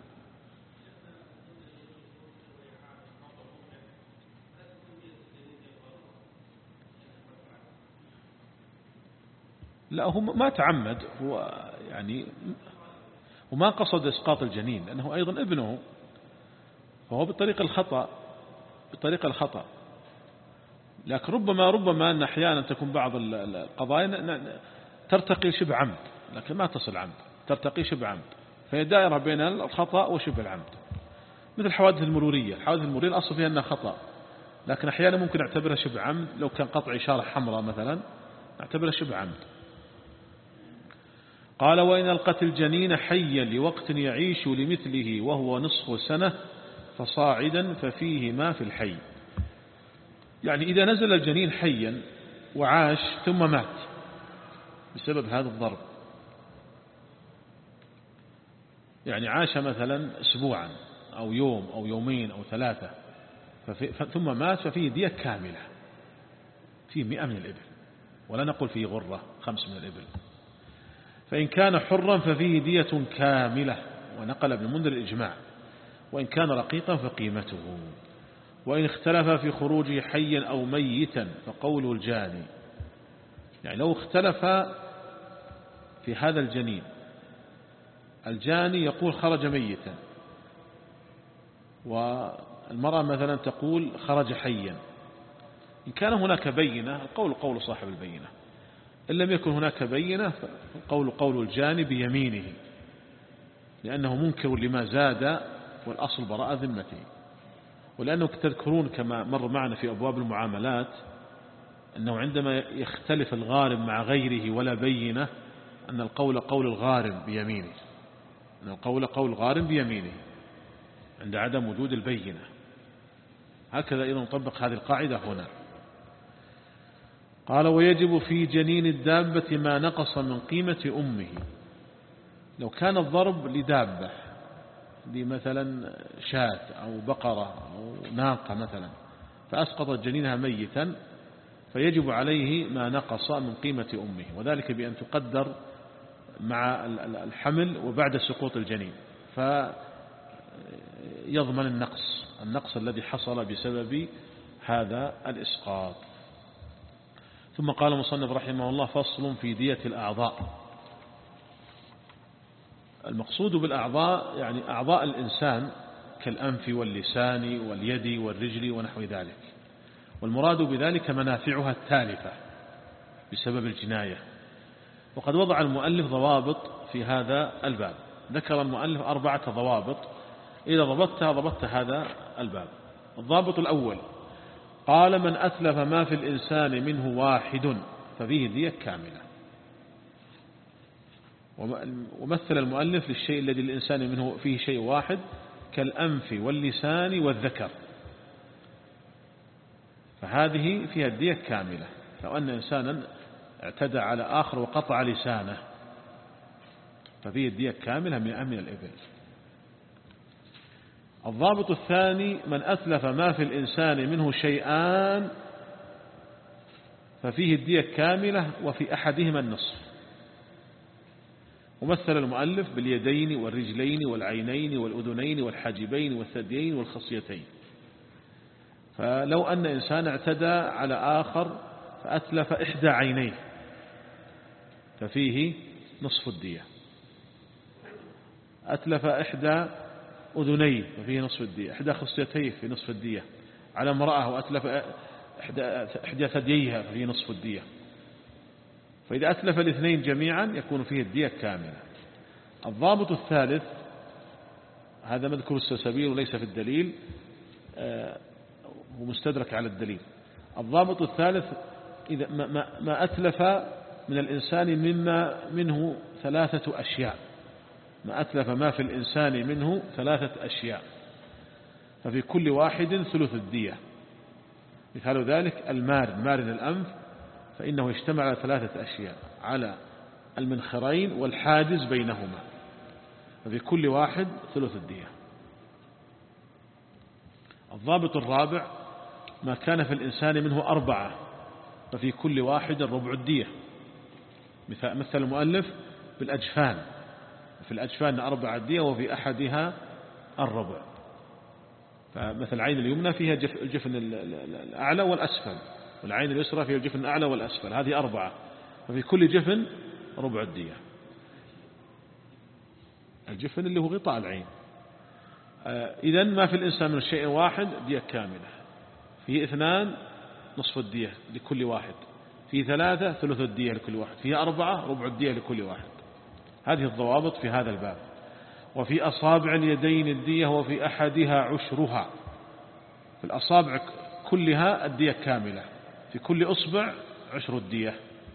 لا هو ما تعمد، هو يعني وما قصد إسقاط الجنين لأنه أيضا ابنه، فهو بطريق الخطأ بطريق الخطأ. لكن ربما ربما أن أحيانا تكون بعض القضايا ترتقي شبه عمد، لكن ما تصل عمد، ترتقي شبه عمد، فهي دائرة بين الخطأ وشبه العمد. مثل الحوادث المرورية، الحوادث المرورية الأصل فيها أنها خطأ، لكن أحيانا ممكن نعتبرها شبه عمد. لو كان قطع إشارة حمراء مثلا نعتبرها شبه عمد. قال: وإن ألقت الجنين حيا لوقت يعيش لمثله وهو نصف سنة فصاعدا ففيه ما في الحي. يعني إذا نزل الجنين حيا وعاش ثم مات بسبب هذا الضرب، يعني عاش مثلا أسبوعا أو يوم أو يومين أو ثلاثة ثم مات، ففيه دية كاملة، فيه مئة من الإبل، ولا نقول فيه غرة خمس من الإبل. فإن كان حرا ففيه دية كاملة، ونقل ابن المنذر الإجماع. وإن كان رقيقا فقيمته. وإن اختلف في خروجه حيا أو ميتا فقوله الجاني. يعني لو اختلف في هذا الجنين، الجاني يقول خرج ميتا، والمرأة مثلا تقول خرج حيا. إن كان هناك بينة القول قول صاحب البينة، إن لم يكن هناك بينة فالقول قول الجاني بيمينه، لأنه منكر لما زاد والأصل براءة ذمته. ولأنه تذكرون كما مر معنا في أبواب المعاملات أنه عندما يختلف الغارم مع غيره ولا بينة أن القول قول الغارم بيمينه، أن القول قول الغارم بيمينه عند عدم وجود البينة. هكذا إذا نطبق هذه القاعدة هنا. قال: ويجب في جنين الدابة ما نقص من قيمة أمه. لو كان الضرب لدابة، مثلا شاة أو بقرة أو ناقة مثلا، فأسقطت جنينها ميتا، فيجب عليه ما نقص من قيمة أمه، وذلك بأن تقدر مع الحمل وبعد سقوط الجنين، فيضمن النقص النقص الذي حصل بسبب هذا الإسقاط. ثم قال المصنف رحمه الله: فصل في دية الأعضاء. المقصود بالأعضاء يعني أعضاء الإنسان كالأنف واللسان واليد والرجل ونحو ذلك، والمراد بذلك منافعها التالفة بسبب الجناية. وقد وضع المؤلف ضوابط في هذا الباب، ذكر المؤلف أربعة ضوابط، إذا ضبطتها ضبطت هذا الباب. الضابط الأول: قال: من أتلف ما في الإنسان منه واحد ففيه دية كاملة. ومثل المؤلف للشيء الذي الإنسان منه فيه شيء واحد كالأنف واللسان والذكر، فهذه فيها الدية كاملة. لو أن إنسانا اعتدى على آخر وقطع لسانه ففيه الدية كاملة من الإبل. الضابط الثاني من أتلف ما في الإنسان منه شيئان ففيه الدية كاملة وفي أحدهما النصف. ومثل المؤلف باليدين والرجلين والعينين والأذنين والحاجبين والثديين والخصيتين. فلو أن إنسان اعتدى على آخر فأتلف إحدى عينيه ففيه نصف الدية، أتلف إحدى أذنيه ففيه نصف الدية، إحدى خصيتيه في نصف الدية، على امرأة وأتلف إحدى ثدييها ففيه نصف الدية. فإذا أتلف الاثنين جميعا يكون فيه الدية كاملة. الضابط الثالث هذا مذكور السلسبيل وليس في الدليل ومستدرك على الدليل. الضابط الثالث إذا ما, ما أتلف من الإنسان مما منه ثلاثة أشياء، ما أتلف ما في الإنسان منه ثلاثة أشياء ففي كل واحد ثلث الدية. مثال ذلك المارن، مارن الأنف، فإنه يجتمع على ثلاثة أشياء، على المنخرين والحاجز بينهما، ففي كل واحد ثلث الدية. الضابط الرابع ما كان في الإنسان منه أربعة ففي كل واحد ربع الدية. مثل المؤلف بالأجفان، في الأجفان أربعة الدية وفي أحدها الربع. فمثل العين اليمنى فيها الجفن الأعلى والأسفل، والعين اليسرى فيها الجفن الأعلى والأسفل، هذه أربعة، ففي كل جفن ربع الدية. الجفن اللي هو غطاء العين. إذن ما في الإنسان من شيء واحد دية كاملة، فيه اثنان نصف الدية لكل واحد، فيه ثلاثة ثلث الدية لكل واحد، فيه أربعة ربع الدية لكل واحد. هذه الضوابط في هذا الباب. وفي أصابع اليدين الدية وفي أحدها عشرها، في الأصابع كلها الدية كاملة، في كل أصبع عشر الدية.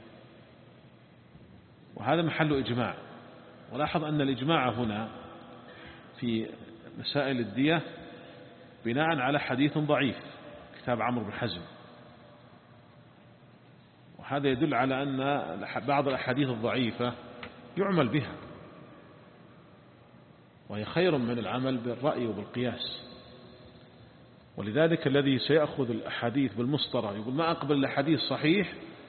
وهذا محل إجماع. ولاحظ أن الإجماع هنا في مسائل الدية بناء على حديث ضعيف كتاب عمرو بن حزم، وهذا يدل على أن بعض الأحاديث الضعيفة يعمل بها، وهي خير من العمل بالرأي وبالقياس. ولذلك الذي سيأخذ الأحاديث بالمسطرة يقول ما أقبل الأحاديث صحيح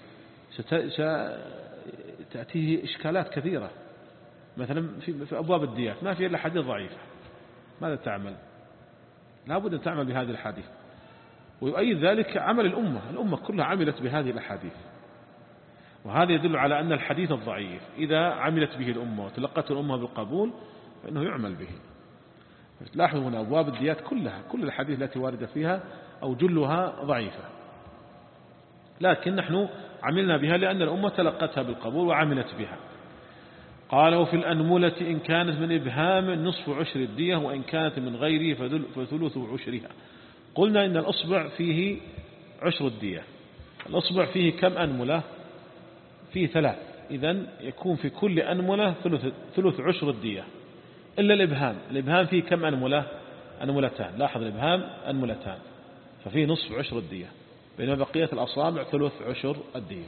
ستأتيه إشكالات كثيرة. مثلا في أبواب الديات ما فيها إلا حديث ضعيفة، ماذا تعمل؟ لا بد أن تعمل بهذه الحديث. ويؤيد ذلك عمل الأمة، الأمة كلها عملت بهذه الأحاديث. وهذا يدل على أن الحديث الضعيف إذا عملت به الأمة وتلقته الأمة بالقبول فإنه يعمل به. تلاحظوا هنا أبواب الديات كلها كل الحديث التي واردة فيها أو جلها ضعيفة، لكن نحن عملنا بها لأن الأمة تلقتها بالقبول وعملت بها. قال وفي الأنملة إن كانت من إبهام نصف عشر الدية وإن كانت من غيره فثلث عشرها. قلنا إن الأصبع فيه عشر الدية، الأصبع فيه كم أنملة؟ فيه ثلاث، إذن يكون في كل أنملة ثلث, ثلث عشر الدية، إلا الإبهام. الإبهام فيه كم أنملة؟ أنملتان. لاحظ الإبهام أنملتان، ففيه نصف عشر الدية، بينما بقية الأصابع ثلث عشر الدية.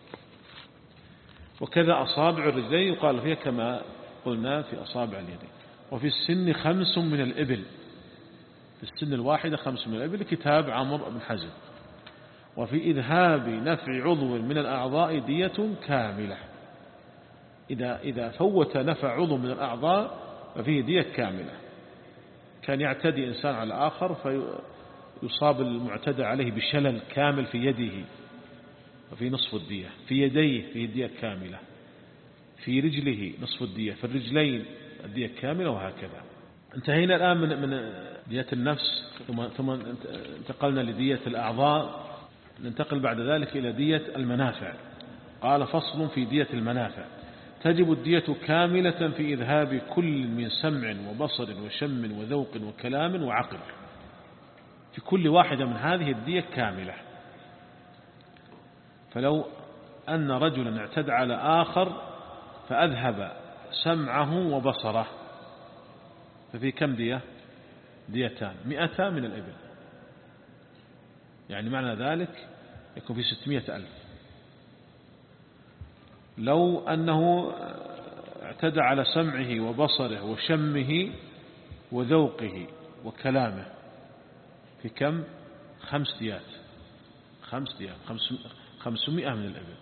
وكذا أصابع الرجلين يقال فيها كما قلنا في أصابع اليدين. وفي السن خمس من الإبل، في السن الواحدة خمس من الإبل، كتاب عمرو بن حزم. وفي إذهاب نفع عضو من الأعضاء دية كاملة، إذا, إذا فوت نفع عضو من الأعضاء ففيه دية كاملة. كان يعتدي إنسان على آخر فيصاب المعتدى عليه بشلل كامل في يده ففي نصف الدية، في يديه في الدية كاملة، في رجله نصف الدية، في الرجلين الدية كاملة، وهكذا. انتهينا الآن من من دية النفس، ثم ثم انتقلنا لدية الأعضاء. ننتقل بعد ذلك إلى دية المنافع. قال فصل في دية المنافع. تجب الدية كاملة في إذهاب كل من سمع وبصر وشم وذوق وكلام وعقل، في كل واحدة من هذه الدية كاملة. فلو أن رجلا اعتدى على آخر فأذهب سمعه وبصره، ففي كم دية؟ ديتان، مئتان من الإبل، يعني معنى ذلك يكون في ستمائة ألف. لو أنه اعتدى على سمعه وبصره وشمه وذوقه وكلامه، في كم؟ خمس ديات، خمس ديات، خمسمائة من الإبل.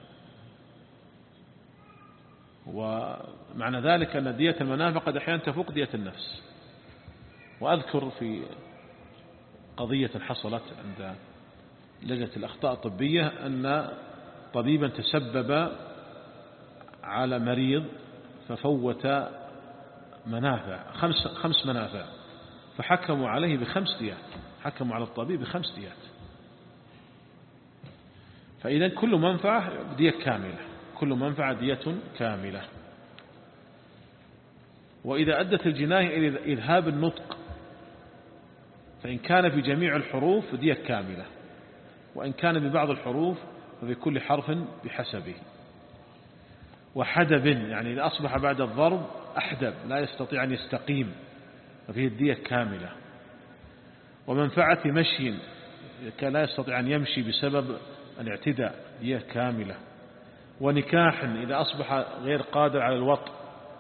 ومعنى ذلك أن دية المنافع قد أحيانا تفوق دية النفس. وأذكر في قضية حصلت عند لجنة الأخطاء الطبية أن طبيبا تسبب على مريض ففوت منافع، خمس, خمس منافع، فحكموا عليه بخمس ديات، حكموا على الطبيب بخمس ديات. فإذا كل منفعة دية كاملة، كل منفعة دية كاملة. وإذا أدت الجناية إلى إذهاب النطق فإن كان في جميع الحروف دية كاملة، وإن كان ببعض الحروف ففي كل حرف بحسبه. وحدب، يعني إذا أصبح بعد الضرب أحدب لا يستطيع أن يستقيم ففيه الدية كاملة. ومنفعة مشي كان لا يستطيع أن يمشي بسبب الاعتداء دية كاملة. ونكاح إذا أصبح غير قادر على الوطء،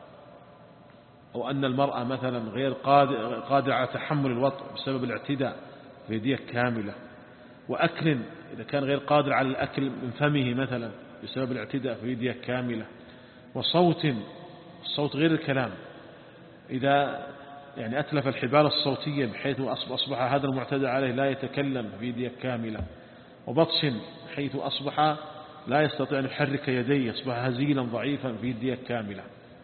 أو أن المرأة مثلا غير قادرة على تحمل الوطء بسبب الاعتداء في دية كاملة. وأكل إذا كان غير قادر على الأكل من فمه مثلا بسبب الاعتداء في دية كاملة. وصوت، الصوت غير الكلام، إذا يعني أتلف الحبال الصوتية بحيث أصبح هذا المعتدى عليه لا يتكلم في دية كاملة. وبطش حيث أصبح لا يستطيع أن يحرك يديه، أصبح هزيلا ضعيفا في دية كاملة.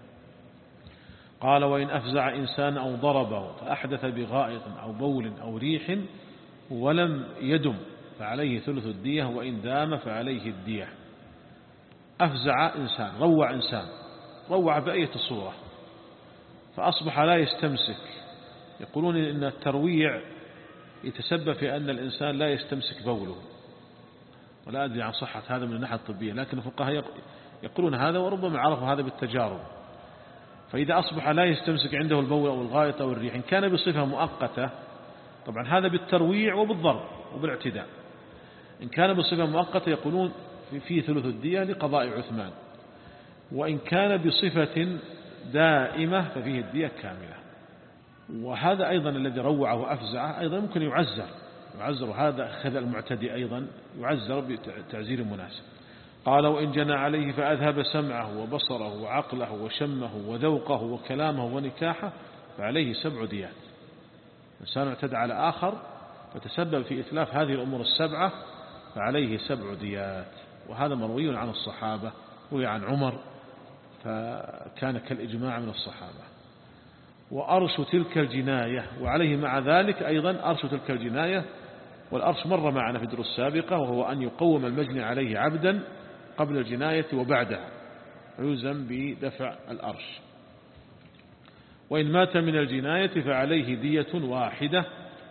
قال: وإن أفزع إنسان أو ضربه فأحدث بغائط أو بول أو ريح ولم يدم فعليه ثلث الدية، وإن دام فعليه الدية. أفزع إنسان، روع إنسان، روع بأية صورة فأصبح لا يستمسك. يقولون إن الترويع يتسبب في أن الإنسان لا يستمسك بوله، ولا أدري عن صحة هذا من الناحية الطبية، لكن الفقهاء يقولون هذا، وربما عرفوا هذا بالتجارب. فإذا أصبح لا يستمسك عنده البول أو الغائط أو الريح، إن كان بصفة مؤقتة، طبعا هذا بالترويع وبالضرب وبالاعتداء. إن كان بصفة مؤقتة يقولون في ثلث الدية لقضاء عثمان، وإن كان بصفة دائمة ففيه الدية كاملة. وهذا أيضا الذي روعه وأفزعه أيضا ممكن يعزر، يعزر هذا خذ المعتدي أيضا يعزر بتعزير مناسب. قال: وإن جنى عليه فأذهب سمعه وبصره وعقله وشمه وذوقه وكلامه ونكاحه فعليه سبع ديات. إنسان اعتدى على آخر فتسبب في إتلاف هذه الأمور السبعة فعليه سبع ديات. وهذا مروي عن الصحابة، روي عن عمر، فكان كالإجماع من الصحابة. وأرش تلك الجناية، وعليه مع ذلك أيضا أرش تلك الجناية. والأرش مر معنا في الدروس السابقة، وهو أن يقوم المجني عليه عبدا قبل الجناية وبعدها، يلزم بدفع الأرش. وإن مات من الجناية فعليه دية واحدة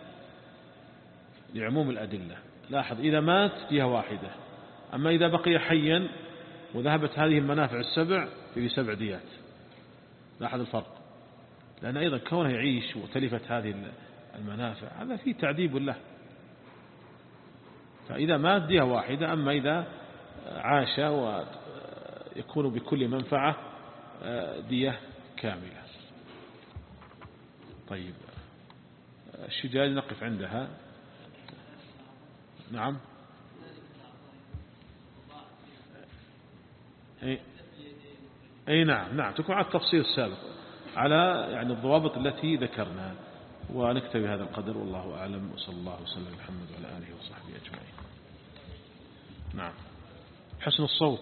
لعموم الأدلة. لاحظ، إذا مات دية واحدة، أما إذا بقي حيا وذهبت هذه المنافع السبع في سبع ديات. لاحظ الفرق، لأن أيضا كونه يعيش وتلفت هذه المنافع هذا فيه تعذيب له. فإذا مات دية واحدة، أما إذا عاش ويكون بكل منفعة دية كاملة. طيب، الشجاج نقف عندها. نعم. أي, أي نعم نعم تكون على التفصيل السابق، على يعني الضوابط التي ذكرنا. ونكتفي هذا القدر، والله أعلم، وصلى الله وسلم على محمد وعلى آله وصحبه أجمعين. نعم. حسن الصوت.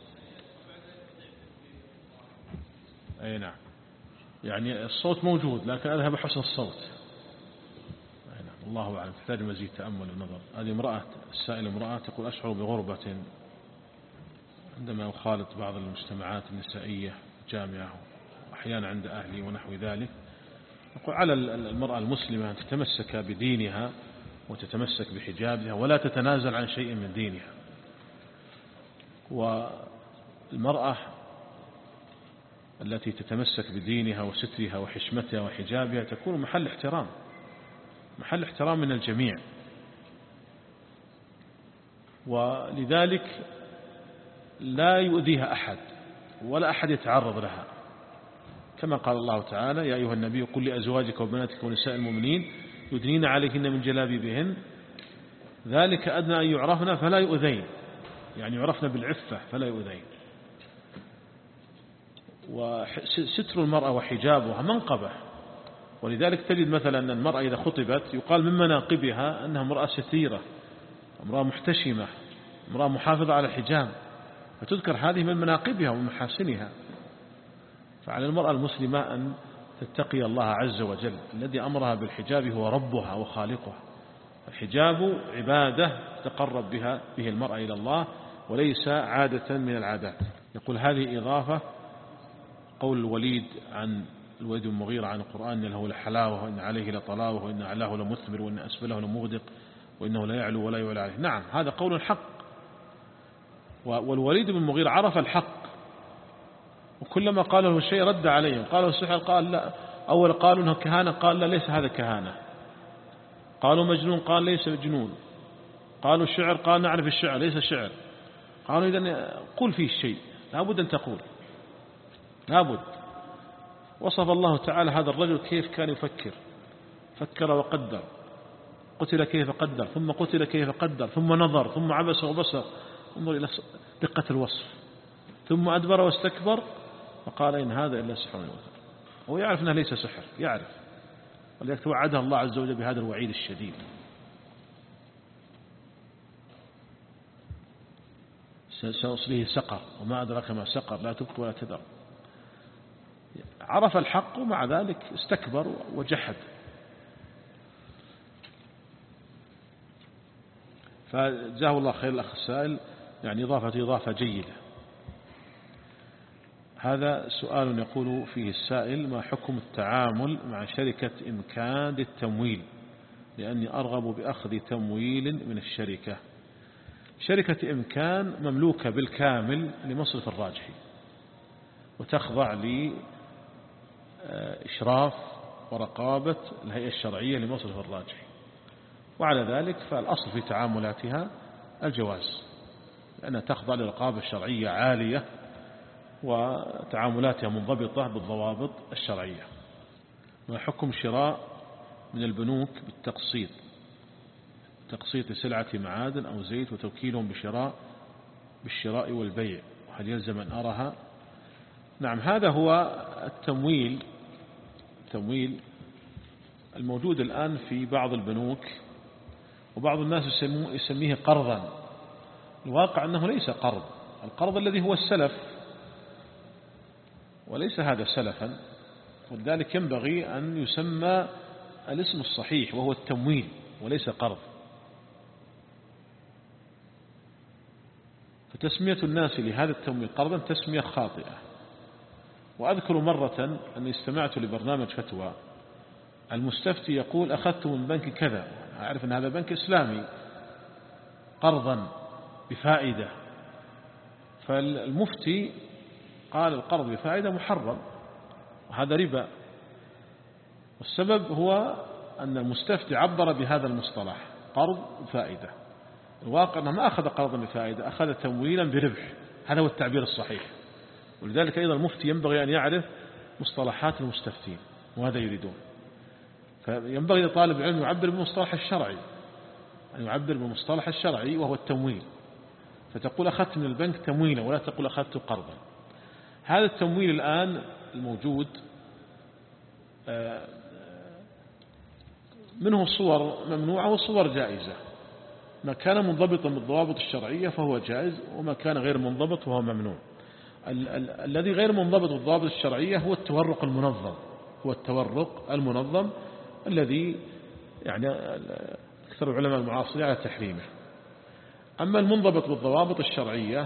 أي نعم، يعني الصوت موجود لكن أذهب حسن الصوت. أي نعم، الله أعلم، تحتاج مزيد تأمل ونظر. هذه امرأة، السائلة امرأة تقول: أشعر بغربة عندما أخالط بعض المجتمعات النسائية جامعة، وأحيانا عند أهلي ونحو ذلك. نقول على المرأة المسلمة أن تتمسك بدينها وتتمسك بحجابها ولا تتنازل عن شيء من دينها. والمرأة التي تتمسك بدينها وسترها وحشمتها وحجابها تكون محل احترام، محل احترام من الجميع، ولذلك لا يؤذيها أحد ولا أحد يتعرض لها، كما قال الله تعالى: يا أيها النبي قل لأزواجك وبناتك ونساء المؤمنين يدنين عليهن من جلابيبهن ذلك أدنى أن يعرفن فلا يؤذين، يعني يعرفن بالعفة فلا يؤذين. وستر المرأة وحجابها منقبة، ولذلك تجد مثلا أن المرأة إذا خطبت يقال من مناقبها أنها امرأة ستيرة، امرأة محتشمة، امرأة محافظة على الحجاب، فتذكر هذه من مناقبها ومن محاسنها. فعلى المرأة المسلمة أن تتقي الله عز وجل، الذي أمرها بالحجاب هو ربها وخالقها. الحجاب عبادة تقرب بها به المرأة إلى الله، وليس عادة من العادات. يقول هذه إضافة قول الوليد عن الوليد بن المغيرة عن القرآن: إن له لحلاوة وإن عليه لطلاوة وإن أعلاه لمثمر وإن أسفله لمغدق وإنه لا يعلو ولا يعلى عليه. نعم، هذا قول حق، والوليد بن المغيرة عرف الحق، وكلما قال له شيء رد عليه. قالوا السحر، قال لا. أول قالوا أنه كهانة، قال لا، ليس هذا كهانة. قالوا مجنون، قال ليس مجنون. قالوا شعر، قال نعرف الشعر ليس شعر. قالوا إذن قل فيه الشيء، لابد أن تقول، لابد. وصف الله تعالى هذا الرجل كيف كان يفكر، فكر وقدر، قتل كيف قدر، ثم قتل كيف قدر، ثم نظر، ثم عبس وبصر، انظر إلى دقة الوصف، ثم أدبر واستكبر فقال إن هذا إلا سحر يؤثر. هو يعرف أنه ليس سحر، يعرف، ولذلك توعدها الله عز وجل بهذا الوعيد الشديد. سأصليه سقر وما أدرك ما سقر لا تبقى ولا تذر. عرف الحق ومع ذلك استكبر وجحد. فجزاه الله خير الأخ السائل، يعني إضافة إضافة جيدة. هذا سؤال يقول فيه السائل: ما حكم التعامل مع شركة إمكان للتمويل، لأني أرغب بأخذ تمويل من الشركة. شركة إمكان مملوكة بالكامل لمصرف الراجحي، وتخضع لإشراف ورقابة الهيئة الشرعية لمصرف الراجحي، وعلى ذلك فالأصل في تعاملاتها الجواز، لأنها تخضع لرقابة شرعية عالية وتعاملاتها منضبطة بالضوابط الشرعية. ما حكم شراء من البنوك بالتقسيط، تقسيط سلعة معادن أو زيت وتوكيلهم بشراء بالشراء والبيع، وهل يلزم أن أرها؟ نعم، هذا هو التمويل التمويل الموجود الآن في بعض البنوك، وبعض الناس يسميه قرضا. الواقع أنه ليس قرض، القرض الذي هو السلف، وليس هذا سلفا، ولذلك ينبغي أن يسمى الاسم الصحيح وهو التمويل وليس قرض. فتسمية الناس لهذا التمويل قرضا تسمية خاطئة. وأذكر مرة أني استمعت لبرنامج فتوى، المستفتي يقول أخذت من بنك كذا، أعرف أن هذا بنك إسلامي، قرضا بفائدة، فالمفتي قال القرض بفائدة محرم وهذا ربا. والسبب هو أن المستفتي عبر بهذا المصطلح قرض بفائدة، الواقع أنه ما أخذ قرضا بفائدة، أخذ تمويلا بربح، هذا هو التعبير الصحيح. ولذلك أيضا المفتي ينبغي أن يعرف مصطلحات المستفتين، وهذا يريدون. فينبغي لطالب العلم يعبر بالمصطلح الشرعي، أن يعبر بالمصطلح الشرعي وهو التمويل، فتقول أخذت من البنك تمويلا ولا تقول أخذت قرضا. هذا التمويل الآن الموجود منه صور ممنوعة وصور جائزة، ما كان منضبطا بالضوابط الشرعية فهو جائز، وما كان غير منضبط فهو ممنوع. ال ال الذي غير منضبط بالضوابط الشرعية هو التورق المنظم، هو التورق المنظم الذي يعني أكثر العلماء المعاصرين على تحريمه. أما المنضبط بالضوابط الشرعية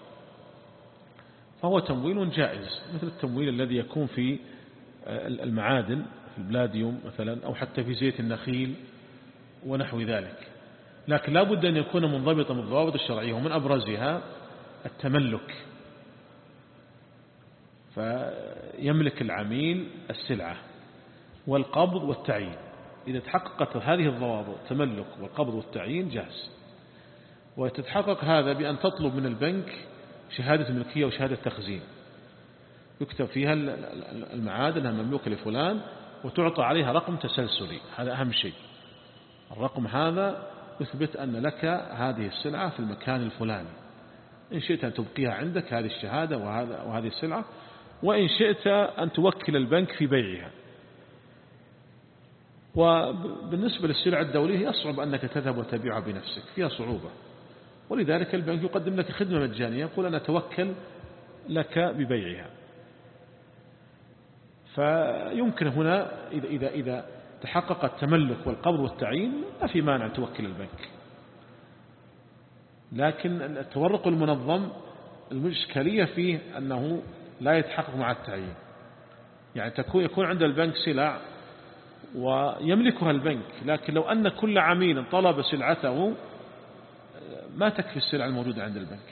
فهو تمويل جائز، مثل التمويل الذي يكون في المعادن في البلاديوم مثلا، أو حتى في زيت النخيل ونحو ذلك. لكن لا بد أن يكون منضبطا بالضوابط الشرعية، ومن أبرزها التملك، فيملك العميل السلعة والقبض والتعيين. إذا تحققت هذه الضوابط التملك والقبض والتعيين جاز. وتتحقق هذا بأن تطلب من البنك شهادة ملكية وشهادة تخزين يكتب فيها المعادن أنها مملوكة لفلان وتعطى عليها رقم تسلسلي. هذا أهم شيء. الرقم هذا يثبت أن لك هذه السلعة في المكان الفلاني. إن شئت أن تبقيها عندك هذه الشهادة وهذا وهذه السلعة، وإن شئت أن توكل البنك في بيعها. وبالنسبة للسلع الدولية يصعب أنك تذهب وتبيعها بنفسك، فيها صعوبة، ولذلك البنك يقدم لك خدمة مجانية، يقول أنا أتوكل لك ببيعها. فيمكن هنا إذا, إذا, إذا تحقق التملك والقبض والتعيين ما في مانع توكل البنك. لكن التورق المنظم المشكلية فيه أنه لا يتحقق مع التعيين. يعني تكون يكون عند البنك سلع ويملكها البنك، لكن لو أن كل عميل طلب سلعته ما تكفي السلع الموجودة عند البنك.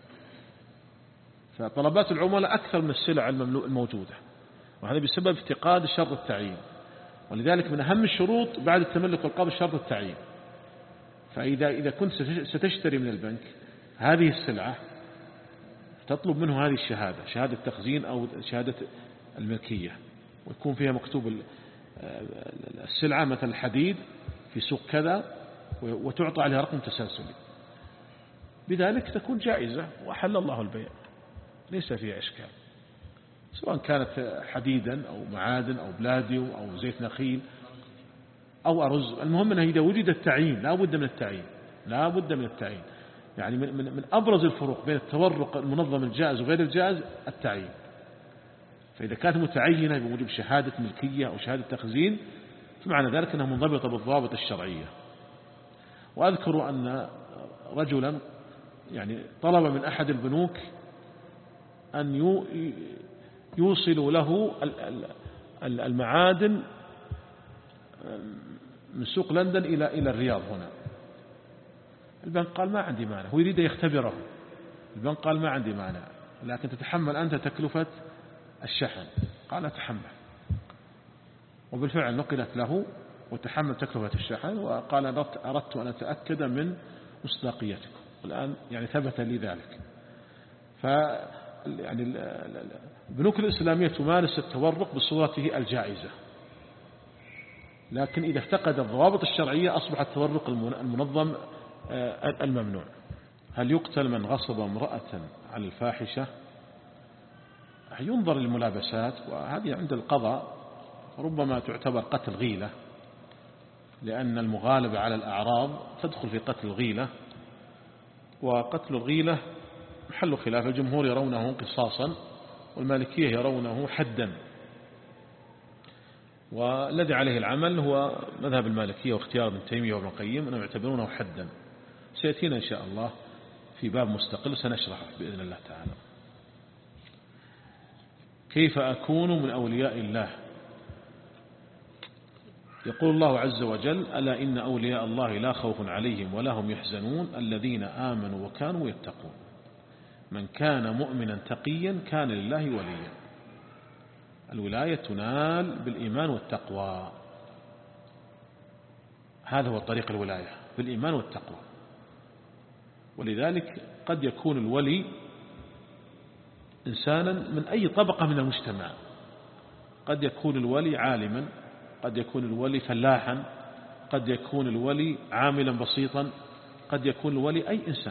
فطلبات العملاء أكثر من السلع الموجودة، وهذا بسبب افتقاد شرط التعيين. ولذلك من أهم الشروط بعد التملك والقبض شرط التعيين. فإذا إذا كنت ستشتري من البنك هذه السلعة تطلب منه هذه الشهادة، شهادة تخزين أو شهادة الملكية، ويكون فيها مكتوب السلعة مثل الحديد في سوق كذا وتعطى عليها رقم تسلسلي. بذلك تكون جائزة وأحل الله البيع، ليس فيها إشكال، سواء كانت حديدا أو معادن أو بلاديوم أو زيت نخيل أو أرز. المهم أنه إذا وجد التعيين لا بد من التعيين، لا بد من التعيين. يعني من, من, من أبرز الفروق بين التورق المنظم الجائز وغير الجائز التعيين. فإذا كانت متعينة بوجود شهادة ملكية أو شهادة تخزين فمعنى ذلك أنها منضبطة بالضوابط الشرعية. وأذكر أن رجلا يعني طلب من أحد البنوك أن يوصلوا له المعادن من سوق لندن إلى إلى الرياض هنا. البنك قال ما عندي مانع، هو يريد يختبره. البنك قال ما عندي مانع، لكن تتحمل أنت تكلفة الشحن. قال أتحمل، وبالفعل نقلت له وتحمل تكلفة الشحن، وقال أردت أن أتأكد من مصداقيتكم، والآن يعني ثبت لي ذلك. ف يعني البنوك الإسلامية تمارس التورق بصورته الجائزة، لكن إذا افتقد الضوابط الشرعية أصبح التورق المنظم الممنوع. هل يقتل من غصب امرأة على الفاحشة؟ ينظر للملابسات، وهذه عند القضاء ربما تعتبر قتل غيلة، لأن المغالبة على الأعراض تدخل في قتل الغيلة، وقتل الغيلة محل خلاف. الجمهور يرونه قصاصا والمالكية يرونه حدا، والذي عليه العمل هو مذهب المالكية واختيار ابن تيمية وابن القيم أنهم يعتبرونه حدا. سيأتينا إن شاء الله في باب مستقل سنشرحه بإذن الله تعالى. كيف أكون من أولياء الله؟ يقول الله عز وجل: ألا إن أولياء الله لا خوف عليهم ولا هم يحزنون الذين آمنوا وكانوا يتقون. من كان مؤمنا تقيا كان لله وليا. الولاية تنال بالإيمان والتقوى، هذا هو طريق الولاية، بالإيمان والتقوى. ولذلك قد يكون الولي إنسانا من أي طبقة من المجتمع، قد يكون الولي عالما، قد يكون الولي فلاحا، قد يكون الولي عاملا بسيطا، قد يكون الولي أي إنسان.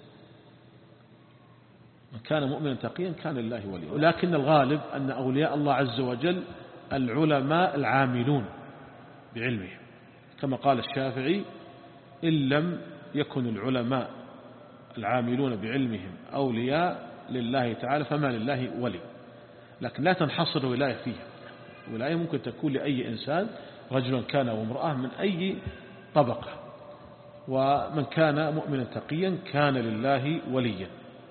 من كان مؤمنا تقيا كان لله وليا. ولكن الغالب أن أولياء الله عز وجل العلماء العاملون بعلمه، كما قال الشافعي: إن لم يكن العلماء العاملون بعلمهم أولياء لله تعالى فما لله ولي. لكن لا تنحصر الولاية فيها، الولاية ممكن تكون لأي إنسان، رجل كان وامرأة من أي طبقة. ومن كان مؤمنا تقيا كان لله وليا.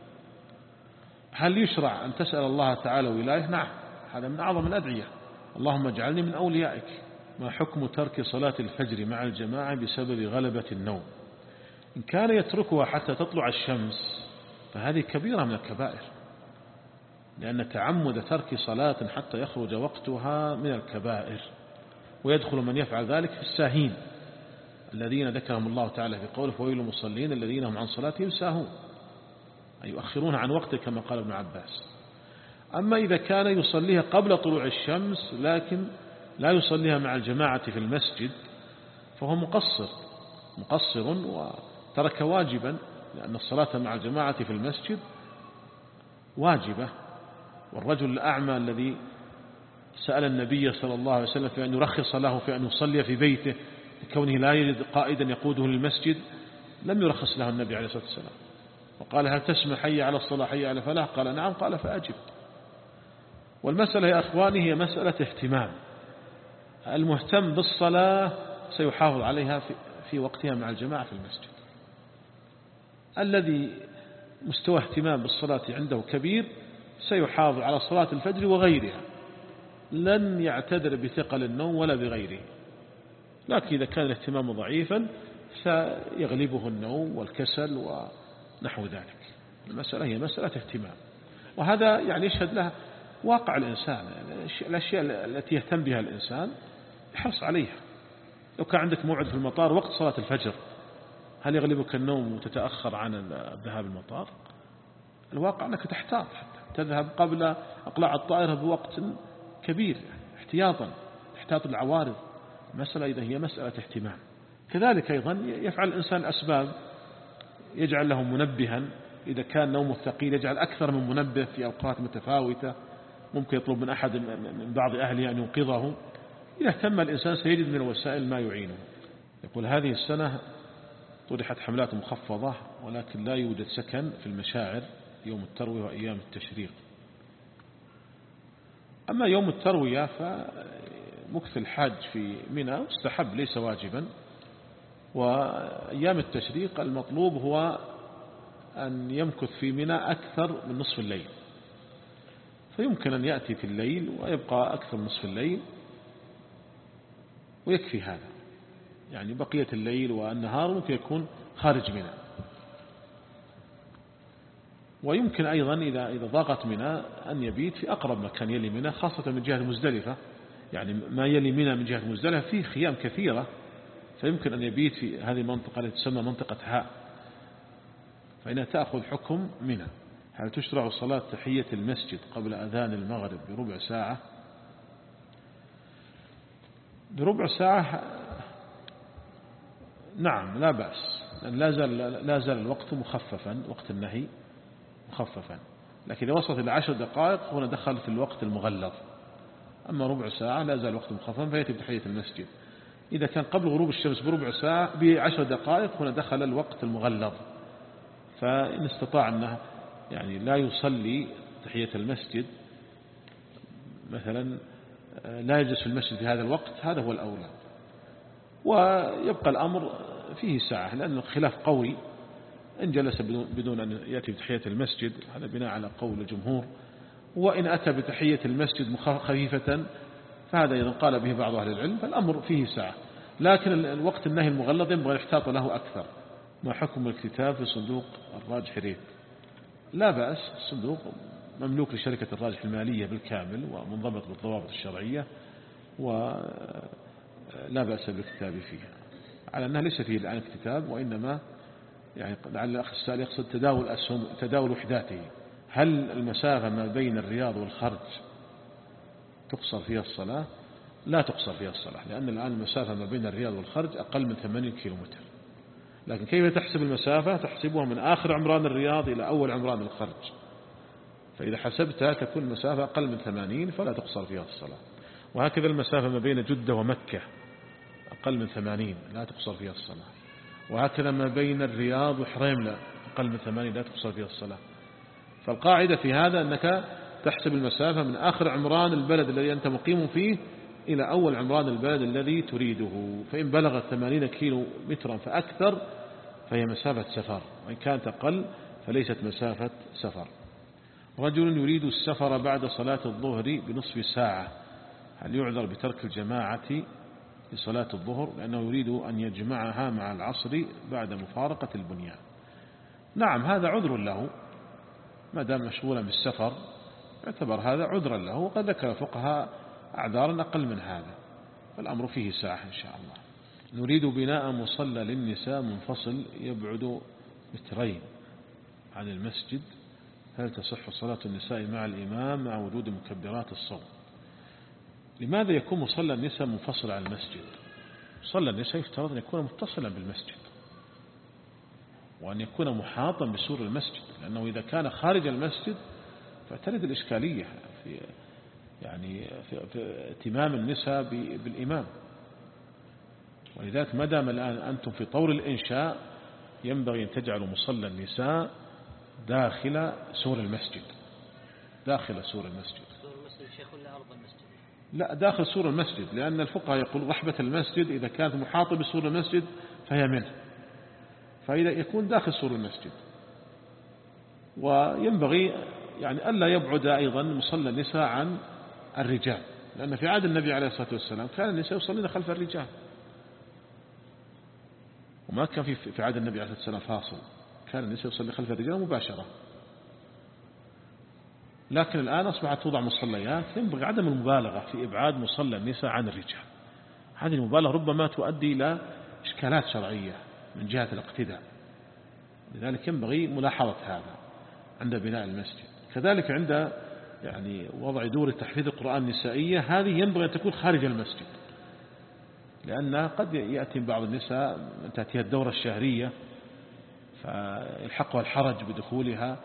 هل يشرع أن تسأل الله تعالى ولاية؟ نعم، هذا من أعظم الأدعية. اللهم اجعلني من أوليائك. ما حكم ترك صلاة الفجر مع الجماعة بسبب غلبة النوم؟ إن كان يتركها حتى تطلع الشمس فهذه كبيرة من الكبائر، لأن تعمد ترك صلاة حتى يخرج وقتها من الكبائر، ويدخل من يفعل ذلك في الساهين الذين ذكرهم الله تعالى في قوله فويل المصلين الذين هم عن صلاتهم ساهون، أي يؤخرون عن وقته كما قال ابن عباس. أما إذا كان يصليها قبل طلوع الشمس لكن لا يصليها مع الجماعة في المسجد فهو مقصر مقصر وترك واجبا، لأن الصلاة مع الجماعة في المسجد واجبة. والرجل الأعمى الذي سأل النبي صلى الله عليه وسلم في أن يرخص له في أن يصلي في بيته لكونه لا يجد قائدا يقوده للمسجد، لم يرخص له النبي عليه الصلاة والسلام، وقال هل تسمع حي على الصلاة حي على الفلاح؟ قال نعم، قال فأجب. والمسألة يا أخواني هي مسألة اهتمام، المهتم بالصلاة سيحافظ عليها في, في وقتها مع الجماعة في المسجد. الذي مستوى اهتمام بالصلاة عنده كبير سيحافظ على صلاة الفجر وغيرها، لن يعتذر بثقل النوم ولا بغيره. لكن إذا كان الاهتمام ضعيفا سيغلبه النوم والكسل ونحو ذلك. المسألة هي مسألة اهتمام، وهذا يعني يشهد له واقع الإنسان، الأشياء التي يهتم بها الإنسان يحرص عليها. لو كان عندك موعد في المطار وقت صلاة الفجر، هل يغلبك النوم وتتأخر عن الذهاب المطار؟ الواقع أنك تحتاط حتى تذهب قبل أقلاع الطائرة بوقت كبير احتياطا، احتياط العوارض. المسألة إذا هي مسألة اهتمام. كذلك أيضا يفعل الإنسان أسباب، يجعل له منبها إذا كان نومه ثقيل، يجعل أكثر من منبه في أوقات متفاوتة، ممكن يطلب من أحد من بعض أهله أن ينقذه. إذا اهتم الإنسان سيجد من الوسائل ما يعينه. يقول هذه السنة طرحت حملات مخفضة ولكن لا يوجد سكن في المشاعر يوم التروية وأيام التشريق. أما يوم التروية فمكث الحاج في منى مستحب ليس واجبا، وأيام التشريق المطلوب هو أن يمكث في منى أكثر من نصف الليل، فيمكن أن يأتي في الليل ويبقى أكثر من نصف الليل ويكفي هذا، يعني بقية الليل والنهار ممكن يكون خارج منى. ويمكن أيضا إذا إذا ضاقت منى أن يبيت في أقرب مكان يلي منى، خاصة من جهة مزدلفة، يعني ما يلي منى من جهة مزدلفة فيه خيام كثيرة، فيمكن أن يبيت في هذه المنطقة التي تسمى منطقة هاء، فإنها تأخذ حكم منى. هل تشرع صلاة تحية المسجد قبل أذان المغرب بربع ساعة؟ بربع ساعة نعم لا بأس، لأن لا زال لا زال الوقت مخففا، وقت النهي مخففا، لكن إذا وصلت إلى عشر دقائق هنا دخل في الوقت المغلظ. أما ربع ساعة لا زال الوقت مخففا فيأتي بتحية المسجد. إذا كان قبل غروب الشمس بربع ساعة بعشر دقائق هنا دخل الوقت المغلظ. فإن استطاع أنه يعني لا يصلي تحية المسجد مثلا، لا يجلس في المسجد في هذا الوقت، هذا هو الأولى. ويبقى الأمر فيه ساعة، لأن الخلاف قوي، إن جلس بدون أن يأتي بتحية المسجد هذا بناء على قول الجمهور، وإن أتى بتحية المسجد خفيفة فهذا إذا قال به بعض أهل العلم، فالأمر فيه ساعة. لكن الوقت النهي المغلظ ينبغي يحتاط له أكثر. ما حكم الكتاب في صندوق الراجح ريت؟ لا بأس، الصندوق مملوك لشركة الراجح المالية بالكامل ومنضبط بالضوابط الشرعية، ولا بأس بالكتاب فيها، على أنها ليس فيه الآن كتاب، وإنما يعني لعل الأخ السائل يقصد تداول أسهم، تداول وحداته. هل المسافة ما بين الرياض والخرج تقصر فيها الصلاة؟ لا تقصر فيها الصلاة، لأن الآن المسافة ما بين الرياض والخرج أقل من ثمانين كيلومتر. لكن كيف تحسب المسافة؟ تحسبها من آخر عمران الرياض إلى أول عمران الخرج، فإذا حسبتها تكون المسافة أقل من ثمانين فلا تقصر فيها الصلاة. وهكذا المسافة ما بين جدة ومكة أقل من ثمانين لا تقصر فيها الصلاة. وهكذا ما بين الرياض وحريملة أقل من ثمانين لا تقصر فيها الصلاة. فالقاعدة في هذا أنك تحسب المسافة من آخر عمران البلد الذي أنت مقيم فيه إلى أول عمران البلد الذي تريده، فإن بلغت ثمانين كيلو مترا فأكثر فهي مسافة سفر، وإن كانت أقل فليست مسافة سفر. رجل يريد السفر بعد صلاة الظهر بنصف ساعة، هل يعذر بترك الجماعة لصلاة الظهر لأنه يريد أن يجمعها مع العصر بعد مفارقة البنيان؟ نعم هذا عذر له، ما دام مشغولا بالسفر يعتبر هذا عذرا له، وقد ذكر الفقهاء أعذارا أقل من هذا، فالأمر فيه ساعة إن شاء الله. نريد بناء مصلى للنساء منفصل يبعد مترين عن المسجد، هل تصح صلاة النساء مع الإمام مع وجود مكبرات الصوت؟ لماذا يكون مصلى النساء منفصل عن المسجد؟ مصلى النساء يفترض أن يكون متصلا بالمسجد وأن يكون محاطا بسور المسجد، لأنه إذا كان خارج المسجد فترد الإشكالية في يعني في, في اتمام النساء بالإمام. ولذلك ما دام الآن أنتم في طور الإنشاء ينبغي أن تجعلوا مصلى النساء داخل سور المسجد، داخل سور المسجد. سور المسجد شيخ ولا أرض المسجد؟ لا، داخل سور المسجد، لأن الفقهاء يقول رحبة المسجد إذا كانت محاطة بسور المسجد فهي منه، فإذا يكون داخل سور المسجد. وينبغي يعني ألا يبعد أيضا مصلى النساء عن الرجال، لأن في عهد النبي عليه الصلاة والسلام كان النساء يصلين خلف الرجال، وما كان في في عهد النبي عليه الصلاة والسلام فاصل، كان النساء يصلي خلف الرجال مباشرة. لكن الآن أصبحت توضع مصليات، ينبغي عدم المبالغة في إبعاد مصلى النساء عن الرجال. هذه المبالغة ربما تؤدي إلى إشكالات شرعية من جهة الاقتداء، لذلك ينبغي ملاحظة هذا عند بناء المسجد. كذلك عند يعني وضع دور تحفيظ القرآن النسائية، هذه ينبغي أن تكون خارج المسجد، لأن قد يأتي بعض النساء تأتيها الدورة الشهرية فيلحقها الحرج بدخولها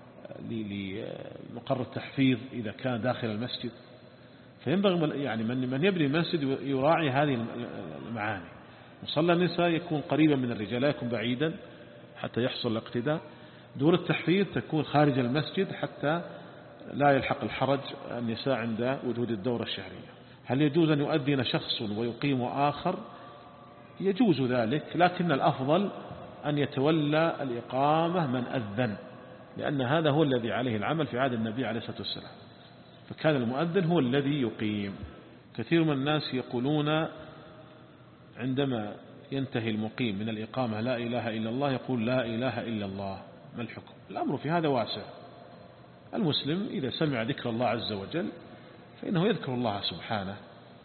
لمقر التحفيظ إذا كان داخل المسجد، فينبغي يعني من من يبني المسجد يراعي هذه المعاني. مصلى النساء يكون قريبا من الرجال لا يكون بعيدا حتى يحصل الاقتداء، دور التحفيظ تكون خارج المسجد حتى لا يلحق الحرج النساء عند وجود الدورة الشهرية. هل يجوز أن يؤذن شخص ويقيم آخر؟ يجوز ذلك، لكن الأفضل أن يتولى الإقامة من أذن، لأن هذا هو الذي عليه العمل في عهد النبي عليه الصلاة والسلام، فكان المؤذن هو الذي يقيم. كثير من الناس يقولون عندما ينتهي المقيم من الإقامة لا إله إلا الله يقول لا إله إلا الله، ما الحكم؟ الأمر في هذا واسع. المسلم إذا سمع ذكر الله عز وجل فإنه يذكر الله سبحانه،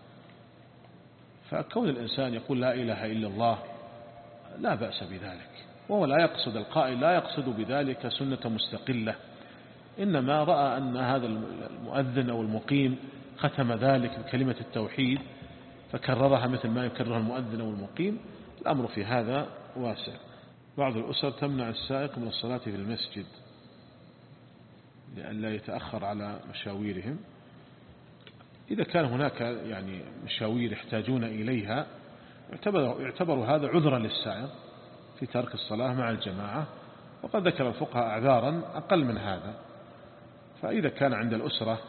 فكون الإنسان يقول لا إله إلا الله لا بأس بذلك، وهو لا يقصد القائل لا يقصد بذلك سنة مستقلة، إنما رأى أن هذا المؤذن أو المقيم ختم ذلك بكلمة التوحيد فكررها مثل ما يكررها المؤذن أو المقيم، الأمر في هذا واسع. بعض الأسر تمنع السائق من الصلاة في المسجد لئلا يتأخر على مشاويرهم. إذا كان هناك يعني مشاوير يحتاجون إليها يعتبر, يعتبر هذا عذرا للسائق في ترك الصلاة مع الجماعة، وقد ذكر الفقهاء أعذارا أقل من هذا. فإذا كان عند الأسرة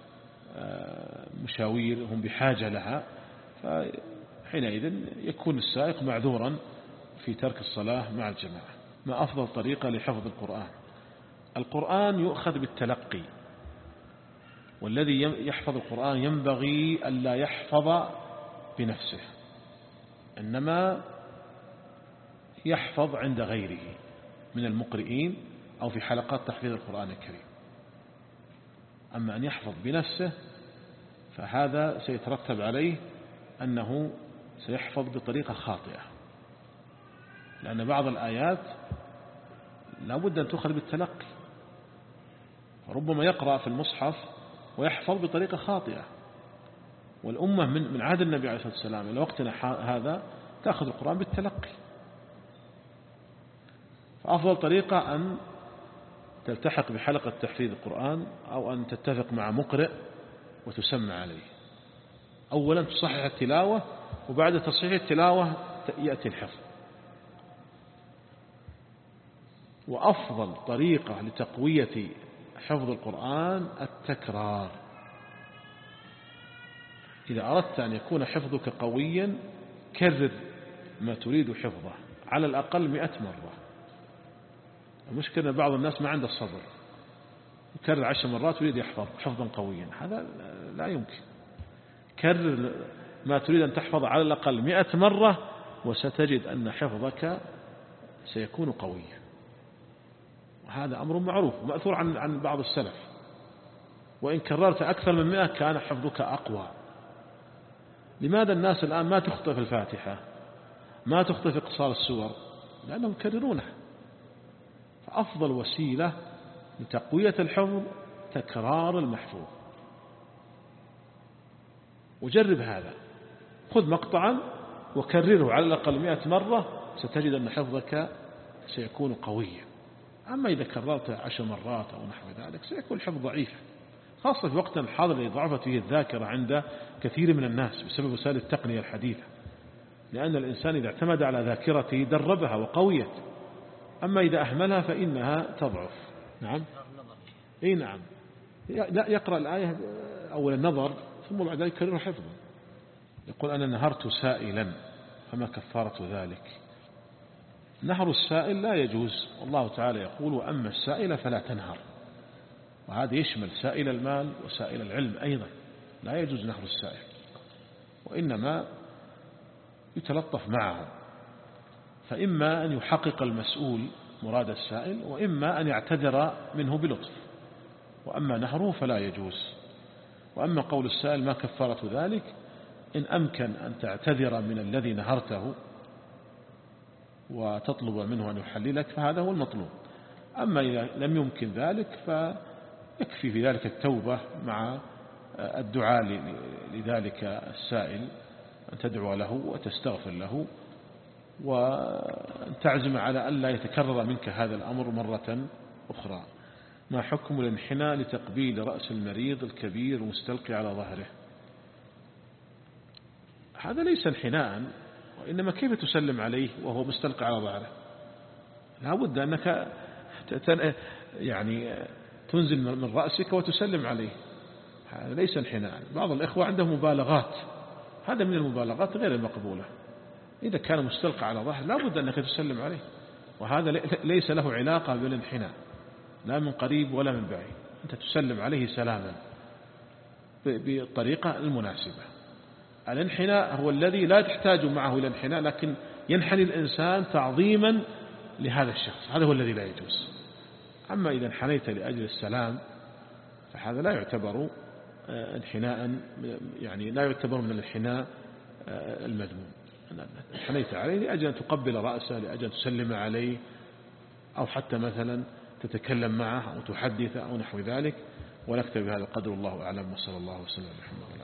مشاوير هم بحاجة لها فحينئذ يكون السائق معذورا في ترك الصلاة مع الجماعة. ما أفضل طريقة لحفظ القرآن؟ القرآن يؤخذ بالتلقي، والذي يحفظ القرآن ينبغي ألا يحفظ بنفسه، إنما يحفظ عند غيره من المقرئين أو في حلقات تحفيظ القرآن الكريم. أما أن يحفظ بنفسه فهذا سيترتب عليه أنه سيحفظ بطريقة خاطئة، لأن بعض الآيات لا بد أن تؤخذ بالتلقي، فربما يقرأ في المصحف ويحفظ بطريقة خاطئة. والأمة من من عهد النبي عليه الصلاة والسلام إلى وقتنا هذا تأخذ القرآن بالتلقي. فأفضل طريقة أن تلتحق بحلقة تحفيظ القرآن أو أن تتفق مع مقرئ وتسمع عليه. أولا تصحح التلاوة، وبعد تصحيح التلاوة يأتي الحفظ. وأفضل طريقة لتقوية حفظ القرآن التكرار. إذا أردت أن يكون حفظك قويا كرر ما تريد حفظه على الأقل مئة مرة. المشكلة بعض الناس ما عنده الصبر، يكرر عشر مرات ويريد يحفظ حفظا قويا، هذا لا يمكن. كرر ما تريد أن تحفظ على الأقل مئة مرة وستجد أن حفظك سيكون قويا. هذا أمر معروف مأثور عن عن بعض السلف. وإن كررت أكثر من مئة كان حفظك أقوى. لماذا الناس الآن ما تخطئ في الفاتحة، ما تخطئ في قصار السور؟ لأنهم يكررونها. فأفضل وسيلة لتقوية الحفظ تكرار المحفوظ. وجرب هذا، خذ مقطعا وكرره على الأقل مئة مرة، ستجد أن حفظك سيكون قويا. أما إذا كررت عشر مرات أو نحو ذلك سيكون الحفظ ضعيف، خاصة في وقتنا الحاضر الذي ضعفت فيه الذاكرة عند كثير من الناس بسبب وسائل التقنية الحديثة. لأن الإنسان إذا اعتمد على ذاكرته دربها وقويت، أما إذا أهملها فإنها تضعف. نعم إيه نعم لا يقرأ الآية أول النظر ثم بعد ذلك يكررها حفظا. يقول أنا نهرت سائلا فما كفارة ذلك؟ نهر السائل لا يجوز، والله تعالى يقول وأما السائل فلا تنهر، وهذا يشمل سائل المال وسائل العلم أيضا. لا يجوز نهر السائل، وإنما يتلطف معه، فإما أن يحقق المسؤول مراد السائل، وإما أن يعتذر منه بلطف. وأما نهره فلا يجوز. وأما قول السائل ما كفارة ذلك، إن أمكن أن تعتذر من الذي نهرته وتطلب منه أن يحللك فهذا هو المطلوب. أما إذا لم يمكن ذلك فيكفي في ذلك التوبة مع الدعاء لذلك السائل، أن تدعو له وتستغفر له، وأن تعزم على أن لا يتكرر منك هذا الأمر مرة أخرى. ما حكم الانحناء لتقبيل رأس المريض الكبير مستلقي على ظهره؟ هذا ليس انحناء، وإنما كيف تسلم عليه وهو مستلقي على ظهره؟ لا بد أنك يعني تنزل من رأسك وتسلم عليه. هذا ليس انحناء. بعض الإخوة عندهم مبالغات، هذا من المبالغات غير المقبولة. إذا كان مستلقى على ظهر لا بد أنك تسلم عليه، وهذا ليس له علاقة بالانحناء لا من قريب ولا من بعيد. أنت تسلم عليه سلاما بالطريقة المناسبة. الانحناء هو الذي لا تحتاج معه إلى انحناء، لكن ينحني الإنسان تعظيما لهذا الشخص، هذا هو الذي لا يجوز. أما إذا انحنيت لأجل السلام فهذا لا يعتبر انحناء، يعني لا يعتبر من الانحناء المذموم. انحنيت عليه لأجل أن تقبل رأسه، لأجل أن تسلم عليه، أو حتى مثلا تتكلم معه أو تحدث أو نحو ذلك. ونكتب بهذا القدر، الله أعلم، وصلى الله وسلم على محمد.